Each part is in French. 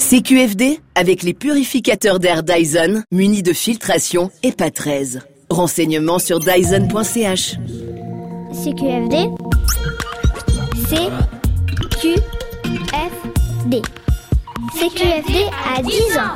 CQFD, avec les purificateurs d'air Dyson, munis de filtration EPA 13. Renseignements sur dyson.ch. CQFD, CQFD. CQFD à 10 ans.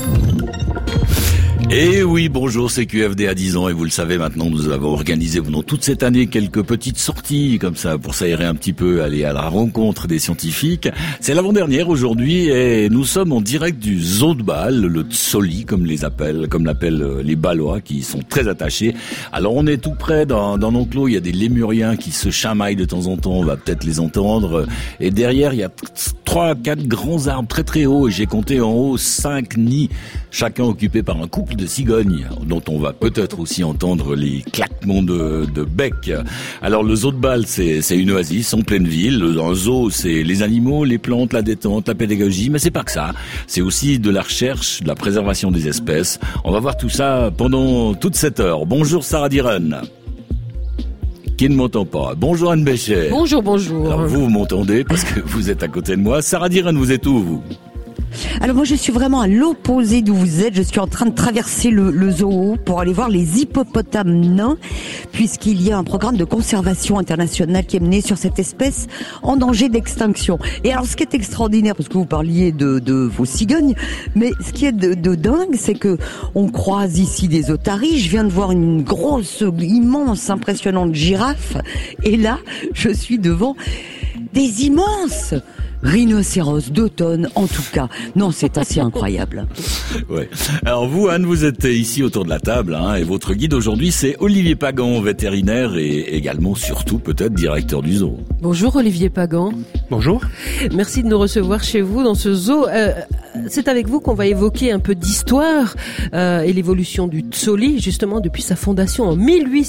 Et oui, bonjour, c'est QFD à 10 ans et vous le savez maintenant, nous avons organisé pendant toute cette année quelques petites sorties comme ça pour s'aérer un petit peu, aller à la rencontre des scientifiques. C'est l'avant-dernière aujourd'hui et nous sommes en direct du zoo de Bâle, le Tsoli comme l'appellent les Bâlois qui sont très attachés. Alors on est tout près d'un enclos, il y a des lémuriens qui se chamaillent de temps en temps, on va peut-être les entendre. Et derrière il y a 3-4 grands arbres très très hauts et j'ai compté en haut 5 nids, chacun occupé par un couple de cigognes, dont on va peut-être aussi entendre les claquements de bec. Alors le zoo de Bâle, c'est une oasis en pleine ville. Un zoo, c'est les animaux, les plantes, la détente, la pédagogie, mais c'est pas que ça. C'est aussi de la recherche, de la préservation des espèces. On va voir tout ça pendant toute cette heure. Bonjour Sarah Diren. Qui ne m'entend pas. Bonjour Anne Béchet. Bonjour. Alors vous m'entendez parce que vous êtes à côté de moi. Sarah Diren, vous êtes où vous ? Alors moi je suis vraiment à l'opposé d'où vous êtes, je suis en train de traverser le zoo pour aller voir les hippopotames nains, puisqu'il y a un programme de conservation internationale qui est mené sur cette espèce en danger d'extinction. Et alors ce qui est extraordinaire, parce que vous parliez de vos cigognes, mais ce qui est de dingue, c'est que on croise ici des otaries, je viens de voir une grosse, immense, impressionnante girafe, et là je suis devant des immenses rhinocéros d'automne, en tout cas. Non, c'est assez incroyable. Ouais. Alors vous, Anne, vous êtes ici autour de la table, et votre guide aujourd'hui, c'est Olivier Pagan, vétérinaire et également, surtout, peut-être, directeur du zoo. Bonjour Olivier Pagan. Bonjour. Merci de nous recevoir chez vous dans ce zoo. C'est avec vous qu'on va évoquer un peu d'histoire et l'évolution du Tsoli, justement, depuis sa fondation en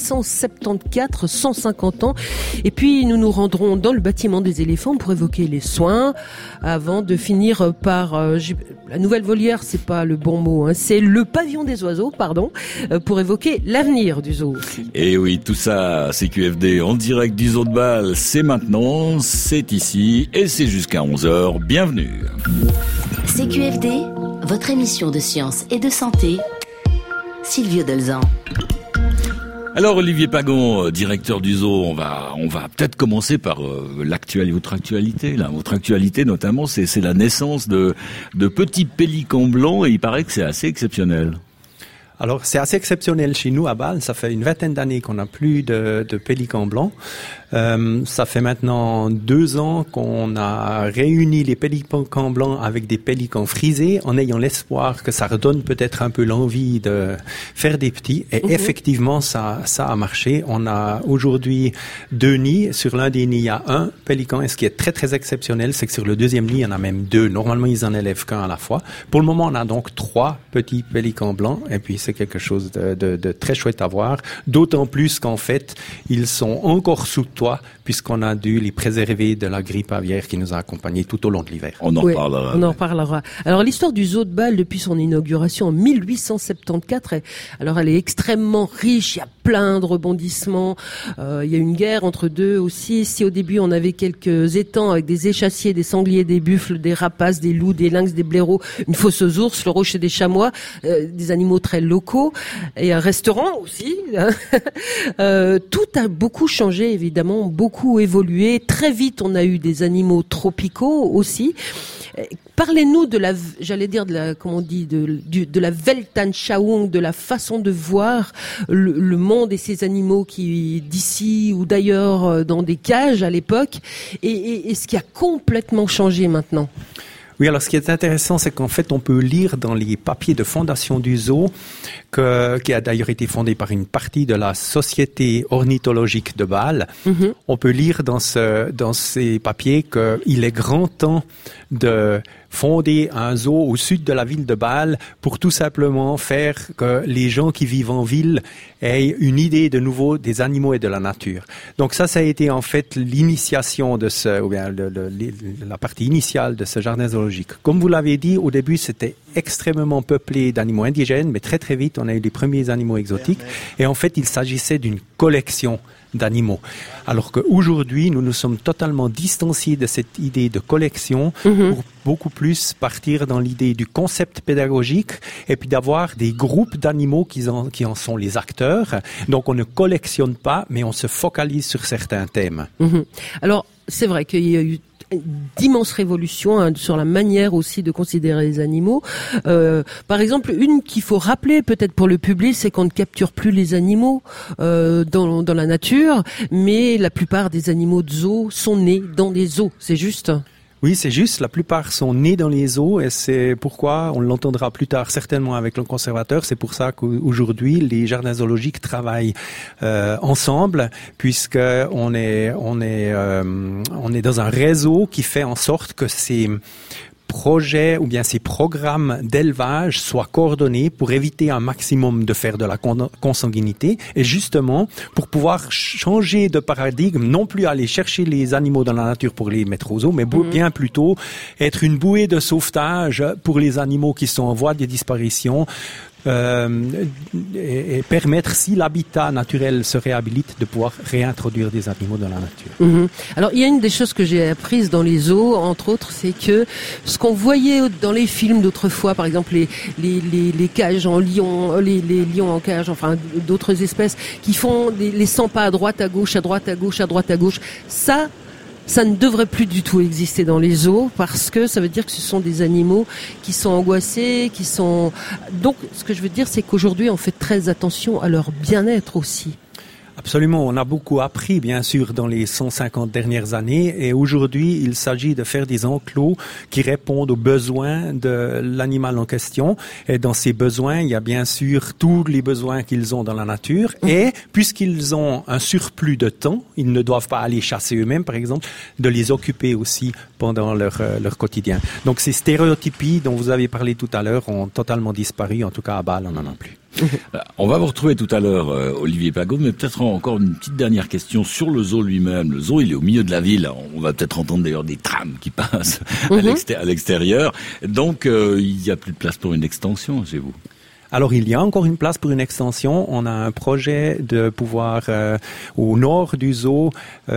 1874, 150 ans. Et puis, nous nous rendrons dans le bâtiment des éléphants pour évoquer les soins, avant de finir par la nouvelle volière, c'est pas le bon mot, c'est le pavillon des oiseaux, pour évoquer l'avenir du zoo. Et oui, tout ça, c'est QFD en direct du zoo de Bâle, c'est maintenant, c'est ici et c'est jusqu'à 11h. Bienvenue. CQFD, votre émission de science et de santé. Sylvie Delzan. Alors Olivier Pagan, directeur du zoo, on va peut-être commencer par votre actualité. Votre actualité notamment, c'est la naissance de petits pélicans blancs et il paraît que c'est assez exceptionnel. Alors, c'est assez exceptionnel chez nous à Bâle. Ça fait une vingtaine d'années qu'on n'a plus de pélicans blancs. Ça fait maintenant 2 ans qu'on a réuni les pélicans blancs avec des pélicans frisés en ayant l'espoir que ça redonne peut-être un peu l'envie de faire des petits. Et effectivement, ça a marché. On a aujourd'hui 2 nids. Sur l'un des nids, il y a un pélican. Et ce qui est très, très exceptionnel, c'est que sur le deuxième nid, il y en a même 2. Normalement, ils en élèvent qu'un à la fois. Pour le moment, on a donc 3 petits pélicans blancs. Et puis, c'est quelque chose de très chouette à voir. D'autant plus qu'en fait, ils sont encore sous toit puisqu'on a dû les préserver de la grippe aviaire qui nous a accompagnés tout au long de l'hiver. On en reparlera. Alors l'histoire du zoo de Bâle depuis son inauguration en 1874, elle est extrêmement riche, il y a plein de rebondissements, il y a une guerre entre deux aussi. Si au début on avait quelques étangs avec des échassiers, des sangliers, des buffles, des rapaces, des loups, des lynx, des blaireaux, une fosse aux ours, le rocher des chamois, des animaux très locaux et un restaurant aussi. Tout a beaucoup changé évidemment, beaucoup évolué. Très vite, on a eu des animaux tropicaux aussi. Parlez-nous de la Weltanschauung, de la façon de voir le monde et ces animaux qui d'ici ou d'ailleurs dans des cages à l'époque et ce qui a complètement changé maintenant. Oui, alors ce qui est intéressant, c'est qu'en fait, on peut lire dans les papiers de fondation du zoo, qui a d'ailleurs été fondé par une partie de la Société ornithologique de Bâle. On peut lire dans ces papiers qu'il est grand temps de fonder un zoo au sud de la ville de Bâle pour tout simplement faire que les gens qui vivent en ville aient une idée de nouveau des animaux et de la nature. Donc ça a été en fait l'initiation de la partie initiale de ce jardin zoologique. Comme vous l'avez dit, au début c'était extrêmement peuplé d'animaux indigènes, mais très très vite on a eu les premiers animaux exotiques et en fait il s'agissait d'une collection d'animaux. Alors qu'aujourd'hui, nous nous sommes totalement distanciés de cette idée de collection pour beaucoup plus partir dans l'idée du concept pédagogique et puis d'avoir des groupes d'animaux qui en sont les acteurs. Donc on ne collectionne pas, mais on se focalise sur certains thèmes. Alors, c'est vrai qu'il y a eu d'immenses révolutions sur la manière aussi de considérer les animaux. Par exemple, une qu'il faut rappeler peut-être pour le public, c'est qu'on ne capture plus les animaux dans la nature, mais la plupart des animaux de zoo sont nés dans des zoos, c'est juste ? Oui, c'est juste. La plupart sont nés dans les zoos et c'est pourquoi on l'entendra plus tard certainement avec le conservateur. C'est pour ça qu'aujourd'hui les jardins zoologiques travaillent ensemble, puisque on est dans un réseau qui fait en sorte que ces projets ou bien ces programmes d'élevage soient coordonnés pour éviter un maximum de faire de la consanguinité et justement pour pouvoir changer de paradigme, non plus aller chercher les animaux dans la nature pour les mettre aux zoos, mais bien plutôt être une bouée de sauvetage pour les animaux qui sont en voie de disparition. Et permettre, si l'habitat naturel se réhabilite, de pouvoir réintroduire des animaux dans la nature. Alors, il y a une des choses que j'ai apprises dans les zoos, entre autres, c'est que ce qu'on voyait dans les films d'autrefois, par exemple les cages en lion, les lions en cage, enfin d'autres espèces qui font les 100 pas à droite, à gauche, à droite, à gauche, à droite, à gauche, ça ne devrait plus du tout exister dans les zoos parce que ça veut dire que ce sont des animaux qui sont angoissés, Donc, ce que je veux dire, c'est qu'aujourd'hui, on fait très attention à leur bien-être aussi. Absolument, on a beaucoup appris bien sûr dans les 150 dernières années et aujourd'hui il s'agit de faire des enclos qui répondent aux besoins de l'animal en question et dans ces besoins il y a bien sûr tous les besoins qu'ils ont dans la nature et puisqu'ils ont un surplus de temps, ils ne doivent pas aller chasser eux-mêmes par exemple, de les occuper aussi pendant leur quotidien. Donc ces stéréotypies dont vous avez parlé tout à l'heure ont totalement disparu, en tout cas à Bâle on n'en a plus. On va vous retrouver tout à l'heure, Olivier Pagot, mais peut-être encore une petite dernière question sur le zoo lui-même. Le zoo, il est au milieu de la ville. On va peut-être entendre d'ailleurs des trams qui passent à l'extérieur. Donc, il n'y a plus de place pour une extension chez vous. Alors, il y a encore une place pour une extension. On a un projet de pouvoir, au nord du zoo,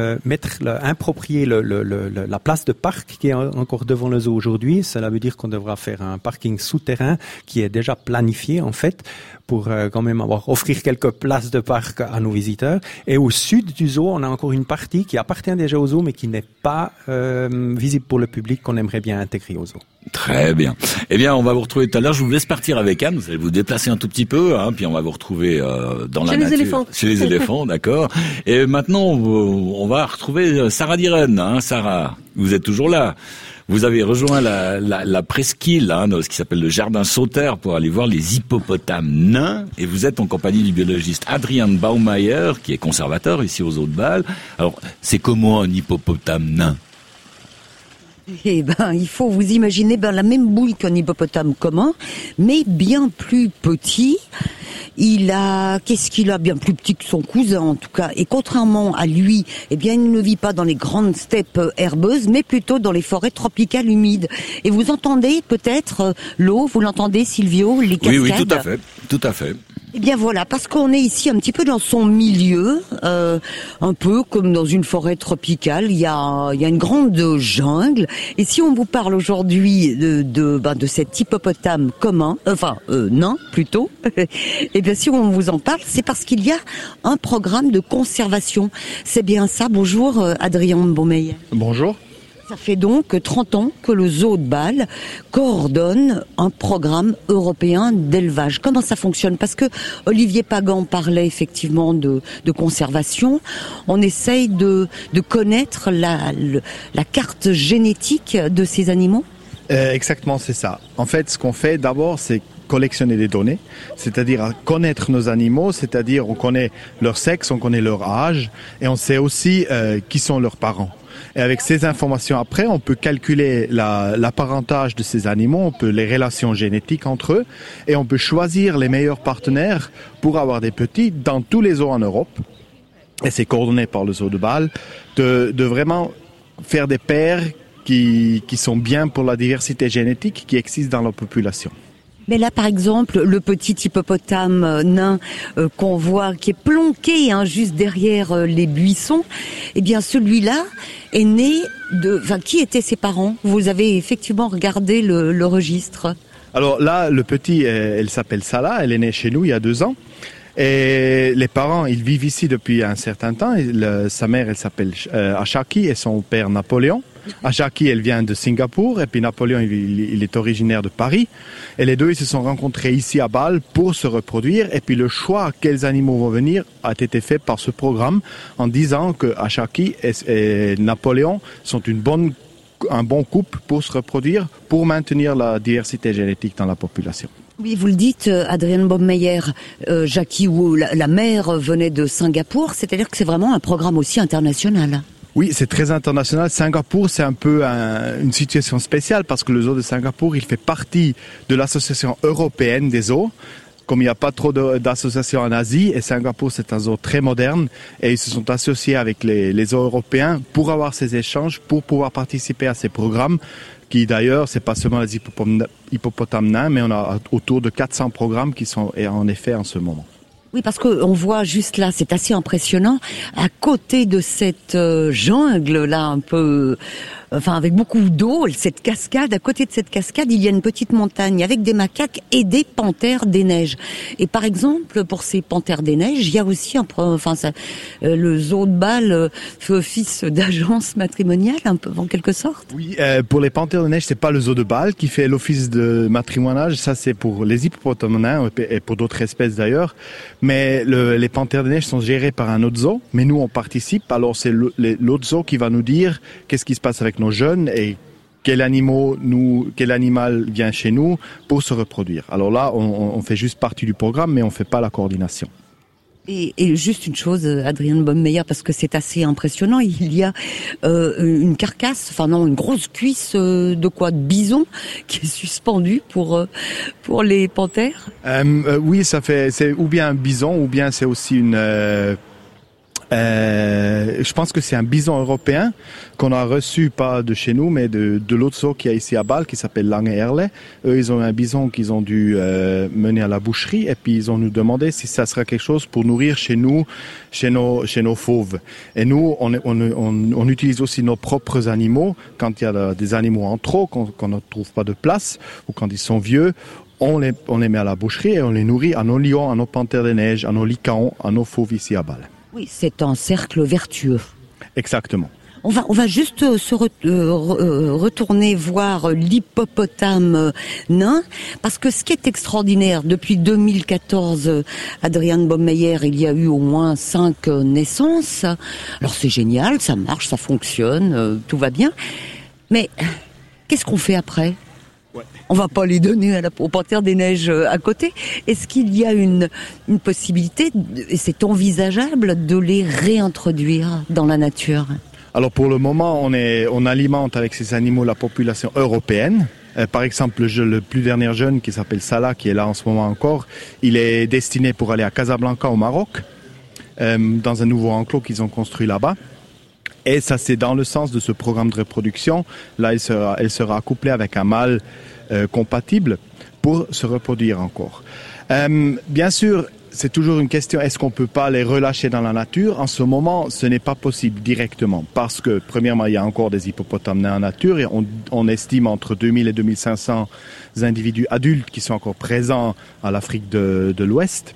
improprier la place de parc qui est encore devant le zoo aujourd'hui. Cela veut dire qu'on devra faire un parking souterrain qui est déjà planifié, en fait, pour quand même offrir quelques places de parc à nos visiteurs. Et au sud du zoo, on a encore une partie qui appartient déjà au zoo, mais qui n'est pas visible pour le public, qu'on aimerait bien intégrer au zoo. Très bien. Eh bien, on va vous retrouver tout à l'heure. Je vous laisse partir avec Anne. Vous allez vous déplacer un tout petit peu, puis on va vous retrouver dans la nature. Chez les éléphants, d'accord. Et maintenant, on va retrouver Sarah Diren. Sarah, vous êtes toujours là. Vous avez rejoint la presqu'île, ce qui s'appelle le jardin Sauter, pour aller voir les hippopotames nains. Et vous êtes en compagnie du biologiste Adrian Baumeier, qui est conservateur ici aux Zoos de Bâle. Alors, c'est comment un hippopotame nain ? Eh ben, il faut vous imaginer la même bouille qu'un hippopotame commun, mais bien plus petit. Qu'est-ce qu'il a bien plus petit que son cousin en tout cas. Et contrairement à lui, eh bien, il ne vit pas dans les grandes steppes herbeuses, mais plutôt dans les forêts tropicales humides. Et vous entendez peut-être l'eau, vous l'entendez Silvio, les cascades. Oui, tout à fait. Eh bien voilà, parce qu'on est ici un petit peu dans son milieu, un peu comme dans une forêt tropicale. Il y a une grande jungle. Et si on vous parle aujourd'hui de cet hippopotame commun, nain plutôt, eh bien si on vous en parle, c'est parce qu'il y a un programme de conservation. C'est bien ça. Bonjour Adrien Baumeier. Bonjour. Ça fait donc 30 ans que le zoo de Bâle coordonne un programme européen d'élevage. Comment ça fonctionne ? Parce que Olivier Pagan parlait effectivement de conservation. On essaye de connaître la carte génétique de ces animaux ? Exactement, c'est ça. En fait, ce qu'on fait d'abord, c'est collectionner des données, c'est-à-dire connaître nos animaux, c'est-à-dire on connaît leur sexe, on connaît leur âge et on sait aussi qui sont leurs parents. Et avec ces informations après, on peut calculer l'apparentage de ces animaux, on peut les relations génétiques entre eux et on peut choisir les meilleurs partenaires pour avoir des petits dans tous les zoos en Europe. Et c'est coordonné par le zoo de Bâle de vraiment faire des paires qui sont bien pour la diversité génétique qui existe dans la population. Mais là, par exemple, le petit hippopotame nain qu'on voit, qui est planqué juste derrière les buissons, eh bien celui-là est né de... Enfin, qui étaient ses parents? Vous avez effectivement regardé le registre. Alors là, le petit, elle s'appelle Salah, elle est née chez nous il y a 2 ans. Et les parents, ils vivent ici depuis un certain temps. Et sa mère, elle s'appelle Ashaki et son père Napoléon. Ashaki, elle vient de Singapour et puis Napoléon, il est originaire de Paris. Et les deux, ils se sont rencontrés ici à Bâle pour se reproduire. Et puis le choix quels animaux vont venir a été fait par ce programme en disant que Ashaki et Napoléon sont un bon couple pour se reproduire, pour maintenir la diversité génétique dans la population. Oui, vous le dites, Adrienne Baumeier, Jackie Wu, la mère venait de Singapour, c'est-à-dire que c'est vraiment un programme aussi international. Oui, c'est très international. Singapour, c'est un peu une situation spéciale parce que le zoo de Singapour, il fait partie de l'association européenne des zoos. Comme il n'y a pas trop d'associations en Asie, et Singapour c'est un zoo très moderne, et ils se sont associés avec les zoos européens pour avoir ces échanges, pour pouvoir participer à ces programmes, qui d'ailleurs, c'est pas seulement les hippopotames nains, mais on a autour de 400 programmes qui sont en effet en ce moment. Oui, parce que on voit juste là, c'est assez impressionnant, à côté de cette jungle là, un peu, avec beaucoup d'eau, cette cascade. À côté de cette cascade, il y a une petite montagne avec des macaques et des panthères des neiges. Et par exemple, pour ces panthères des neiges, il y a aussi le zoo de Bâle fait office d'agence matrimoniale, un peu en quelque sorte. Oui, pour les panthères des neiges, c'est pas le zoo de Bâle qui fait l'office de matrimoniage. Ça, c'est pour les hippopotames nains et pour d'autres espèces d'ailleurs. Mais les panthères des neiges sont gérées par un autre zoo, mais nous on participe. Alors c'est l'autre zoo qui va nous dire qu'est-ce qui se passe avec nos jeunes et quel animal vient chez nous pour se reproduire. Alors là, on fait juste partie du programme, mais on fait pas la coordination. Et juste une chose, Adrienne Baumeier, parce que c'est assez impressionnant, il y a une carcasse, une grosse cuisse de bison qui est suspendue pour les panthères. Oui, c'est ou bien un bison, ou bien c'est aussi je pense que c'est un bison européen qu'on a reçu pas de chez nous, mais de l'autre zoo qui est ici à Bâle, qui s'appelle Lange Erle. Eux, ils ont un bison qu'ils ont dû mener à la boucherie, et puis ils ont nous demandé si ça serait quelque chose pour nourrir chez nous, chez nos fauves. Et nous, on utilise aussi nos propres animaux quand il y a des animaux en trop, qu'on ne trouve pas de place, ou quand ils sont vieux. On les met à la boucherie et on les nourrit à nos lions, à nos panthères des neiges, à nos lycaons, à nos fauves ici à Bâle. Oui, c'est un cercle vertueux. Exactement. On va juste retourner voir l'hippopotame nain, parce que ce qui est extraordinaire, depuis 2014, Adrienne Baumeier, il y a eu au moins 5 naissances. Alors c'est génial, ça marche, ça fonctionne, tout va bien. Mais qu'est-ce qu'on fait après ? Ouais. On va pas les donner aux panthères des neiges à côté. Est-ce qu'il y a une possibilité, et c'est envisageable, de les réintroduire dans la nature ? Alors pour le moment, on alimente avec ces animaux la population européenne. Par exemple, le plus dernier jeune qui s'appelle Salah, qui est là en ce moment encore, il est destiné pour aller à Casablanca au Maroc, dans un nouveau enclos qu'ils ont construit là-bas. Et ça, c'est dans le sens de ce programme de reproduction. Là, elle sera accouplée avec un mâle compatible pour se reproduire encore. Bien sûr, c'est toujours une question, est-ce qu'on peut pas les relâcher dans la nature ? En ce moment, ce n'est pas possible directement parce que, premièrement, il y a encore des hippopotames nains en nature et on estime entre 2000 et 2500 individus adultes qui sont encore présents à l'Afrique de l'Ouest.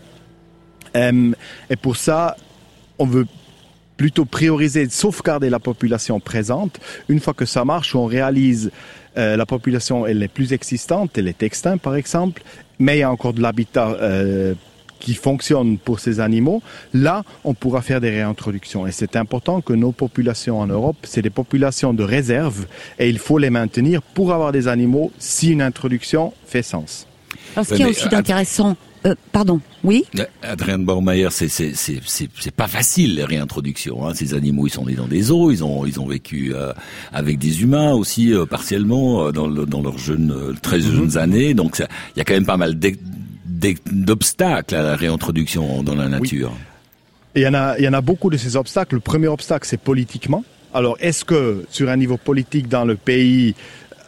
Et pour ça, on veut plutôt prioriser, sauvegarder la population présente. Une fois que ça marche, on réalise la population, elle est plus existante, elle est extincte par exemple, mais il y a encore de l'habitat qui fonctionne pour ces animaux. Là, on pourra faire des réintroductions. Et c'est important que nos populations en Europe, c'est des populations de réserve et il faut les maintenir pour avoir des animaux si une introduction fait sens. Alors, ce qui est aussi d'intéressant... pardon, oui. Adrienne Baumeier, c'est pas facile les réintroductions. Hein. Ces animaux, ils sont nés dans des zoos, ils ont vécu avec des humains aussi partiellement dans leurs très jeunes années. Donc il y a quand même pas mal d'obstacles à la réintroduction dans la nature. Oui. Il y en a beaucoup de ces obstacles. Le premier obstacle, c'est politiquement. Alors, est-ce que sur un niveau politique dans le pays,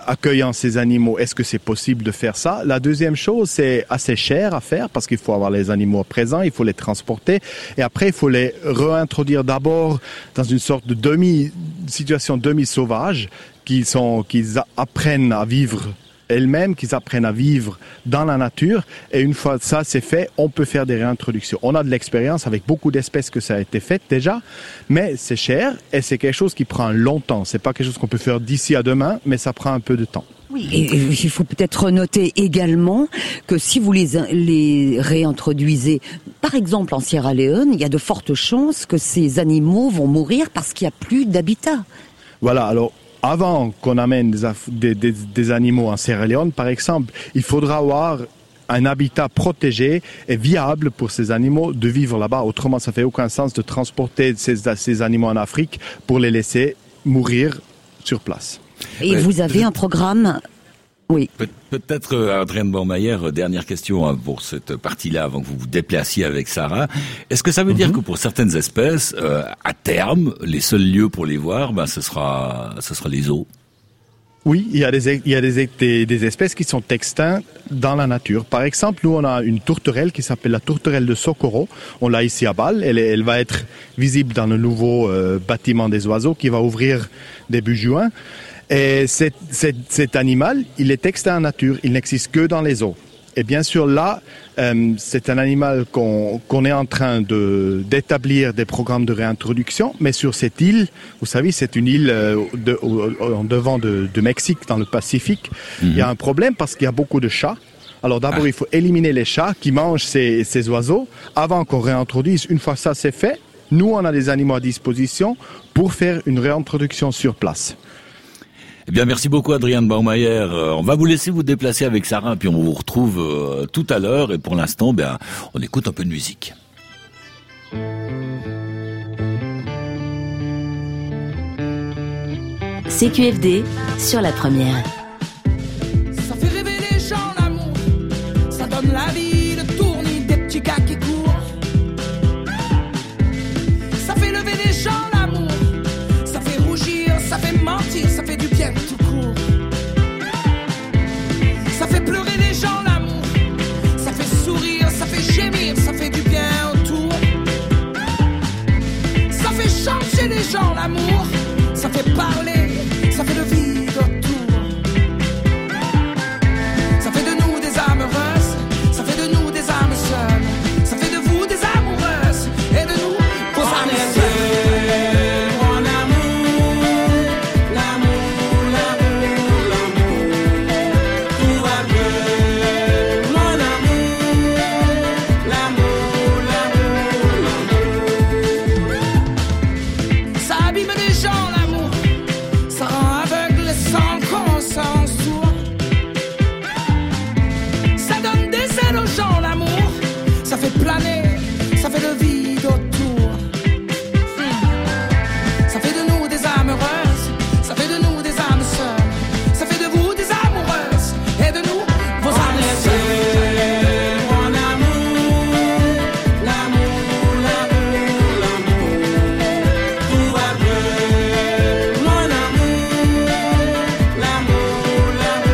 accueillant ces animaux, est-ce que c'est possible de faire ça? La deuxième chose, c'est assez cher à faire parce qu'il faut avoir les animaux présents, il faut les transporter et après il faut les réintroduire d'abord dans une sorte de situation demi-sauvage qu'ils apprennent à vivre elles-mêmes, qu'ils apprennent à vivre dans la nature. Et une fois ça c'est fait, on peut faire des réintroductions. On a de l'expérience avec beaucoup d'espèces que ça a été fait déjà, mais c'est cher et c'est quelque chose qui prend longtemps. C'est pas quelque chose qu'on peut faire d'ici à demain, mais ça prend un peu de temps. Oui, et il faut peut-être noter également que si vous les réintroduisez, par exemple en Sierra Leone, il y a de fortes chances que ces animaux vont mourir parce qu'il n'y a plus d'habitat. Voilà, alors avant qu'on amène des animaux en Sierra Leone, par exemple, il faudra avoir un habitat protégé et viable pour ces animaux de vivre là-bas. Autrement, ça fait aucun sens de transporter ces animaux en Afrique pour les laisser mourir sur place. Et vous avez un programme... Oui. Peut-être, Adrienne Baumeier, dernière question pour cette partie-là, avant que vous vous déplaciez avec Sarah. Est-ce que ça veut dire que pour certaines espèces, à terme, les seuls lieux pour les voir, ce sera les zoos? Oui, il y a des espèces qui sont extinctes dans la nature. Par exemple, nous, on a une tourterelle qui s'appelle la tourterelle de Socorro. On l'a ici à Bâle. Elle va être visible dans le nouveau bâtiment des oiseaux qui va ouvrir début juin. Et cet animal, il est extinct en nature, il n'existe que dans les zoos. Et bien sûr là, c'est un animal qu'on est en train d'établir des programmes de réintroduction, mais sur cette île, vous savez, c'est une île en devant de Mexique, dans le Pacifique. Il y a un problème parce qu'il y a beaucoup de chats. Alors d'abord, il faut éliminer les chats qui mangent ces oiseaux avant qu'on réintroduise. Une fois ça c'est fait, nous on a des animaux à disposition pour faire une réintroduction sur place. Eh bien, merci beaucoup, Adrienne Baumeier. On va vous laisser vous déplacer avec Sarah, puis on vous retrouve tout à l'heure. Et pour l'instant, on écoute un peu de musique. CQFD sur la première. Ça fait rêver les gens, l'amour. Ça donne la vie, le tournis des petits gars qui courent. Ça fait lever les gens, l'amour. Ça fait rougir, ça fait mentir, ça fait du bien tout court. Ça fait pleurer les gens, l'amour. Ça fait sourire, ça fait gémir, ça fait du bien autour. Ça fait changer les gens, l'amour. Ça fait parler, ça fait le vide autour. Ça fait de nous des âmes heureuses, ça fait de nous des âmes seules. Ça fait de vous des amoureuses et de nous vos âmes seules. Ça fait le vide autour. Ça fait de nous des âmes heureuses, ça fait de nous des âmes seules. Ça fait de vous des amoureuses et de nous vos âmes seules. Mon amour, l'amour, l'amour, l'amour, tout va bien. Mon amour, l'amour,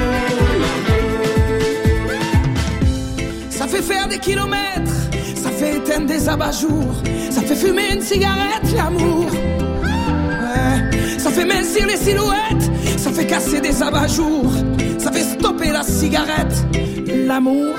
l'amour, l'amour. Ça fait faire des kilomètres, ça fait éteindre des abat-jours, ça fait fumer une cigarette, l'amour. Ouais. Ça fait mincir les silhouettes, ça fait casser des abat-jours, ça fait stopper la cigarette, l'amour.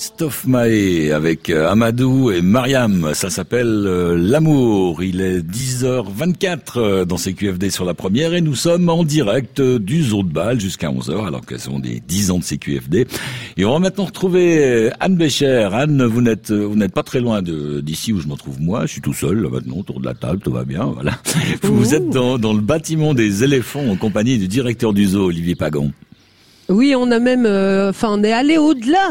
Christophe Mahé avec Amadou et Mariam. Ça s'appelle L'amour. Il est 10h24 dans CQFD sur la première et nous sommes en direct du Zoo de Bâle jusqu'à 11h alors qu'elles sont des 10 ans de CQFD. Et on va maintenant retrouver Anne Bécher. Anne, vous n'êtes pas très loin d'ici où je me trouve moi. Je suis tout seul là maintenant autour de la table, tout va bien, voilà. Vous êtes dans le bâtiment des éléphants en compagnie du directeur du zoo, Olivier Pagan. Oui, on a même, on est allé au-delà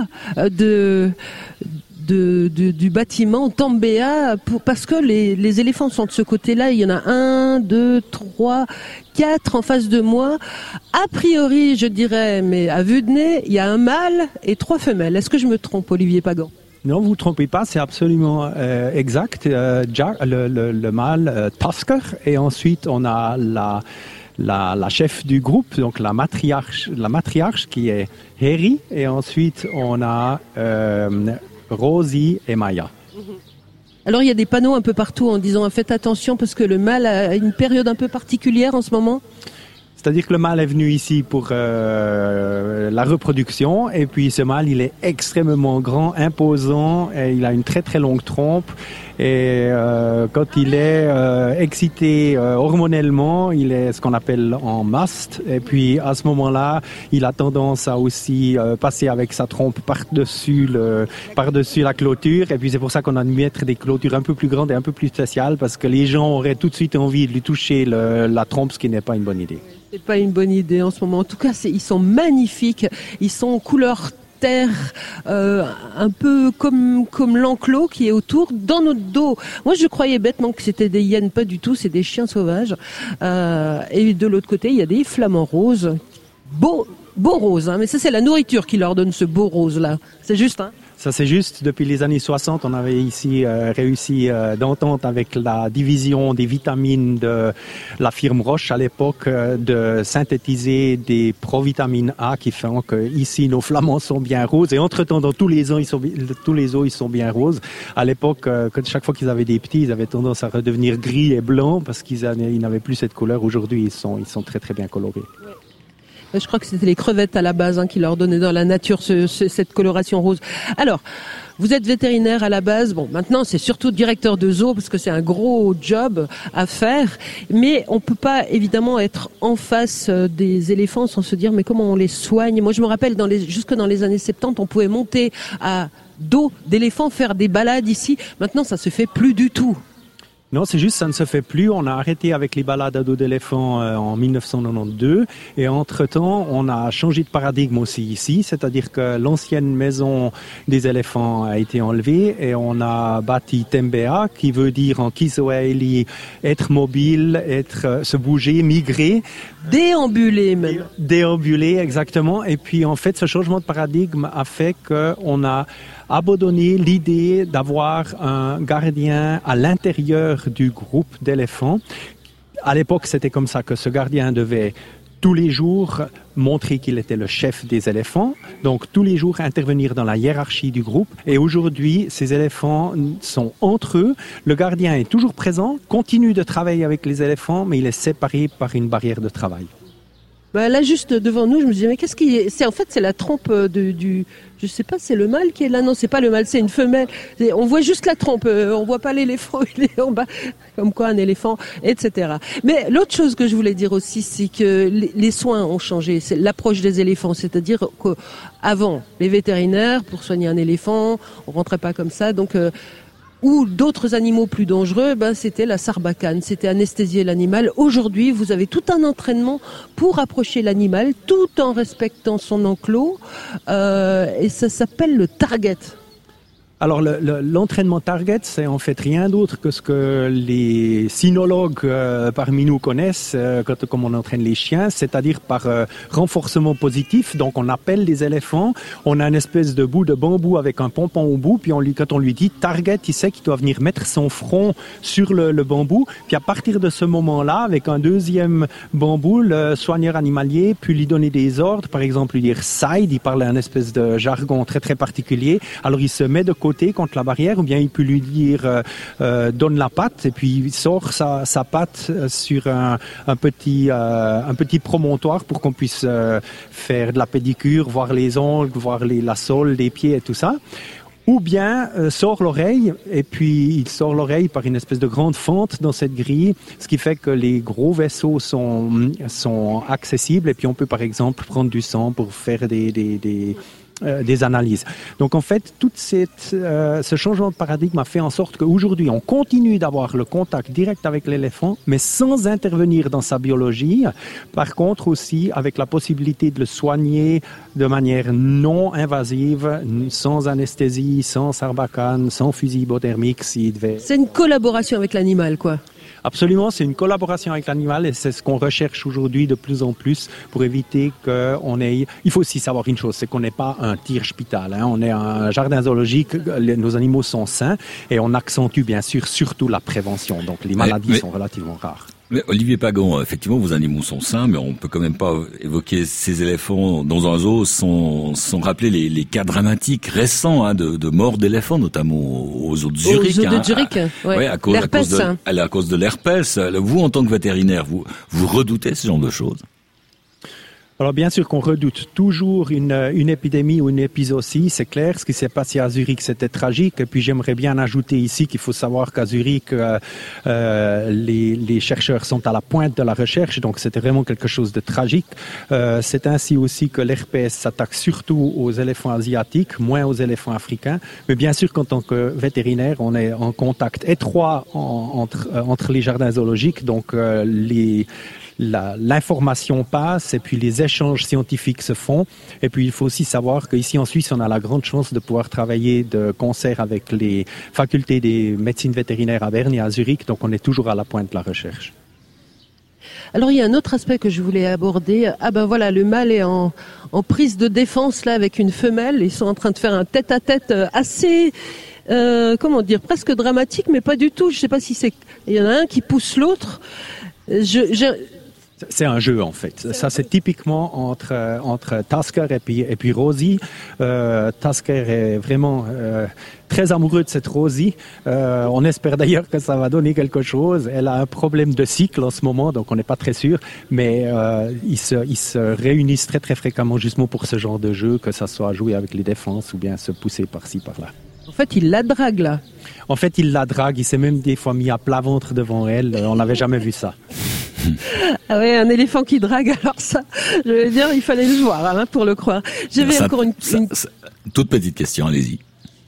du bâtiment Tambéa parce que les éléphants sont de ce côté-là. Il y en a 1, 2, 3, 4 en face de moi. A priori, je dirais, mais à vue de nez, il y a un mâle et 3 femelles. Est-ce que je me trompe, Olivier Pagan? Non, vous ne trompez pas, c'est absolument exact. Jack, le mâle Tusker, et ensuite on a la chef du groupe, donc la matriarche qui est Harry, et ensuite on a Rosie et Maya. Alors il y a des panneaux un peu partout en disant faites attention parce que le mâle a une période un peu particulière en ce moment. C'est-à-dire que le mâle est venu ici pour la reproduction, et puis ce mâle, il est extrêmement grand, imposant, et il a une très très longue trompe, et quand il est excité hormonellement, il est ce qu'on appelle en mast, et puis à ce moment-là, il a tendance à aussi passer avec sa trompe par-dessus la clôture, et puis c'est pour ça qu'on a dû mettre des clôtures un peu plus grandes et un peu plus spéciales, parce que les gens auraient tout de suite envie de lui toucher la trompe, ce qui n'est pas une bonne idée. C'est pas une bonne idée en ce moment. En tout cas, ils sont magnifiques. Ils sont couleur terre, un peu comme l'enclos qui est autour, dans notre dos. Moi, je croyais bêtement que c'était des hyènes, pas du tout. C'est des chiens sauvages. Et de l'autre côté, il y a des flamants roses. Beau rose, hein. Mais ça, c'est la nourriture qui leur donne ce beau rose-là. C'est juste, hein. Ça, c'est juste, depuis les années 60, on avait ici réussi d'entente avec la division des vitamines de la firme Roche à l'époque de synthétiser des provitamines A qui font que ici nos flamants sont bien roses, et entre-temps dans tous les eaux ils sont bien roses. À l'époque, chaque fois qu'ils avaient des petits, ils avaient tendance à redevenir gris et blancs parce qu'ils n'avaient plus cette couleur. Aujourd'hui, ils sont très très bien colorés. Ouais. Je crois que c'était les crevettes à la base qui leur donnaient dans la nature cette coloration rose. Alors, vous êtes vétérinaire à la base. Bon, maintenant, c'est surtout directeur de zoo parce que c'est un gros job à faire. Mais on peut pas, évidemment, être en face des éléphants sans se dire, mais comment on les soigne? Moi, je me rappelle, jusque dans les années 70, on pouvait monter à dos d'éléphants, faire des balades ici. Maintenant, ça se fait plus du tout. Non, c'est juste, ça ne se fait plus. On a arrêté avec les balades à dos d'éléphant en 1992. Et entre-temps, on a changé de paradigme aussi ici. C'est-à-dire que l'ancienne maison des éléphants a été enlevée et on a bâti Tembea, qui veut dire en Kiswahili être mobile, se bouger, migrer. Déambuler même. Déambuler, exactement. Et puis en fait, ce changement de paradigme a fait qu'on a abandonné l'idée d'avoir un gardien à l'intérieur du groupe d'éléphants. À l'époque, c'était comme ça que ce gardien devait tous les jours montrer qu'il était le chef des éléphants, donc tous les jours intervenir dans la hiérarchie du groupe. Et aujourd'hui, ces éléphants sont entre eux. Le gardien est toujours présent, continue de travailler avec les éléphants, mais il est séparé par une barrière de travail. Bah là, juste devant nous, je me disais, mais qu'est-ce qui est... En fait, c'est la trompe je sais pas, c'est le mâle qui est là. Non, c'est pas le mâle, c'est une femelle. On voit juste la trompe, on voit pas l'éléphant, il est en bas, comme quoi un éléphant, etc. Mais l'autre chose que je voulais dire aussi, c'est que les soins ont changé. C'est l'approche des éléphants, c'est-à-dire qu'avant, les vétérinaires, pour soigner un éléphant, on rentrait pas comme ça, donc... ou d'autres animaux plus dangereux, c'était la sarbacane, c'était anesthésier l'animal. Aujourd'hui, vous avez tout un entraînement pour approcher l'animal tout en respectant son enclos et ça s'appelle le target. Alors l'entraînement target, c'est en fait rien d'autre que ce que les cynologues parmi nous connaissent comme on entraîne les chiens, c'est-à-dire par renforcement positif. Donc on appelle les éléphants, on a une espèce de bout de bambou avec un pompon au bout, puis quand on lui dit target, il sait qu'il doit venir mettre son front sur le bambou. Puis à partir de ce moment-là, avec un deuxième bambou, le soigneur animalier peut lui donner des ordres, par exemple lui dire side, il parle un espèce de jargon très très particulier. Alors il se met de côté côté contre la barrière, ou bien il peut lui dire donne la patte, et puis il sort sa patte sur un petit promontoire pour qu'on puisse faire de la pédicure, voir les ongles, voir la sole des pieds et tout ça. Ou bien sort l'oreille, et puis il sort l'oreille par une espèce de grande fente dans cette grille, ce qui fait que les gros vaisseaux sont accessibles, et puis on peut par exemple prendre du sang pour faire des analyses. Donc en fait, ce changement de paradigme a fait en sorte qu'aujourd'hui, on continue d'avoir le contact direct avec l'éléphant, mais sans intervenir dans sa biologie. Par contre aussi, avec la possibilité de le soigner de manière non invasive, sans anesthésie, sans sarbacane, sans fusil hypodermique s'il devait... C'est une collaboration avec l'animal, quoi. Absolument, c'est une collaboration avec l'animal, et c'est ce qu'on recherche aujourd'hui de plus en plus pour éviter qu'on ait... Il faut aussi savoir une chose, c'est qu'on n'est pas un Tierspital, hein. On est un jardin zoologique, nos animaux sont sains, et on accentue bien sûr surtout la prévention. Donc les maladies sont relativement rares. Mais Olivier Pagan, effectivement, vos animaux sont sains, mais on peut quand même pas évoquer ces éléphants dans un zoo sans rappeler les cas dramatiques récents de mort d'éléphants, notamment aux zoos de Zurich. Aux zoos de Zurich, ouais. À cause de l'herpès. Vous, en tant que vétérinaire, vous redoutez ce genre de choses? Alors bien sûr qu'on redoute toujours une épidémie ou une épizootie, c'est clair. Ce qui s'est passé à Zurich, c'était tragique. Et puis j'aimerais bien ajouter ici qu'il faut savoir qu'à Zurich, les chercheurs sont à la pointe de la recherche, donc c'était vraiment quelque chose de tragique. C'est ainsi aussi que l'herpès s'attaque surtout aux éléphants asiatiques, moins aux éléphants africains. Mais bien sûr qu'en tant que vétérinaire, on est en contact étroit entre les jardins zoologiques, donc l'information passe, et puis les échanges scientifiques se font. Et puis il faut aussi savoir qu'ici en Suisse, on a la grande chance de pouvoir travailler de concert avec les facultés des médecines vétérinaires à Berne et à Zurich, donc on est toujours à la pointe de la recherche. Alors il y a un autre aspect que je voulais aborder. Ah ben voilà, le mâle est en prise de défense là avec une femelle. Ils sont en train de faire un tête-à-tête assez... presque dramatique, mais pas du tout. Je sais pas si c'est... Il y en a un qui pousse l'autre. C'est un jeu en fait. Ça c'est typiquement entre Tasker et puis Rosie. Tasker est vraiment très amoureux de cette Rosie. On espère d'ailleurs que ça va donner quelque chose. Elle a un problème de cycle en ce moment, donc on n'est pas très sûr. Mais ils se réunissent très très fréquemment justement pour ce genre de jeu, que ça soit jouer avec les défenses ou bien se pousser par-ci par-là. En fait, il la drague là. En fait, il la drague. Il s'est même des fois mis à plat ventre devant elle. On n'avait jamais vu ça. Ah ouais, un éléphant qui drague, alors ça, je veux dire, il fallait le voir pour le croire. J'avais encore une toute petite question, allez-y.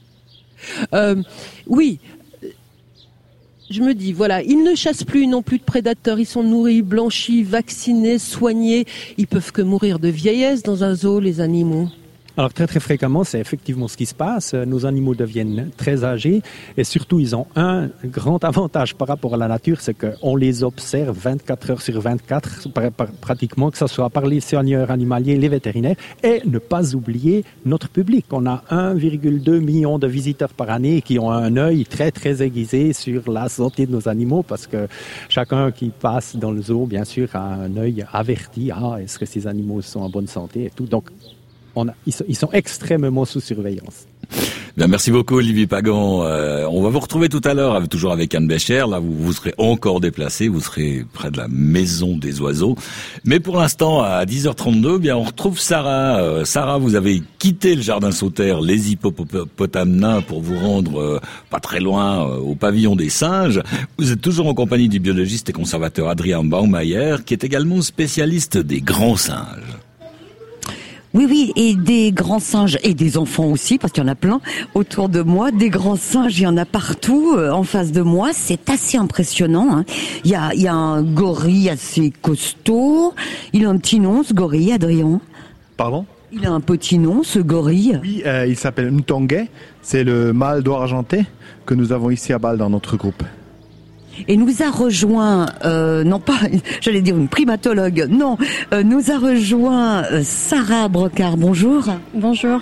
Oui, je me dis, voilà, ils ne chassent plus non plus de prédateurs, ils sont nourris, blanchis, vaccinés, soignés, ils peuvent que mourir de vieillesse dans un zoo, les animaux. Alors très très fréquemment, c'est effectivement ce qui se passe. Nos animaux deviennent très âgés, et surtout ils ont un grand avantage par rapport à la nature, c'est qu'on les observe 24 heures sur 24, pratiquement, que ce soit par les soigneurs animaliers, les vétérinaires, et ne pas oublier notre public. On a 1,2 million de visiteurs par année qui ont un œil très très aiguisé sur la santé de nos animaux, parce que chacun qui passe dans le zoo, bien sûr, a un œil averti. Est-ce que ces animaux sont en bonne santé et tout. Donc ils sont extrêmement sous surveillance. Bien, merci beaucoup Olivier Pagan. On va vous retrouver tout à l'heure, toujours avec Anne Bécher. Là, vous serez encore déplacé, vous serez près de la maison des oiseaux. Mais pour l'instant, à 10h32, bien, on retrouve Sarah. Sarah, vous avez quitté le jardin Sauterre, les hippopotames nains, pour vous rendre pas très loin au pavillon des singes. Vous êtes toujours en compagnie du biologiste et conservateur Adrien Baumeier, qui est également spécialiste des grands singes. Oui, et des grands singes et des enfants aussi, parce qu'il y en a plein autour de moi. Des grands singes, il y en a partout en face de moi. C'est assez impressionnant, hein. Il y a un gorille assez costaud. Il a un petit nom, ce gorille, Adrien. Pardon ? Il a un petit nom, ce gorille. Oui, il s'appelle Ntongé. C'est le mâle d'oie argenté que nous avons ici à Bâle dans notre groupe. Et nous a rejoint, non pas, j'allais dire une primatologue, non, nous a rejoint Sarah Brocard. Bonjour. Bonjour.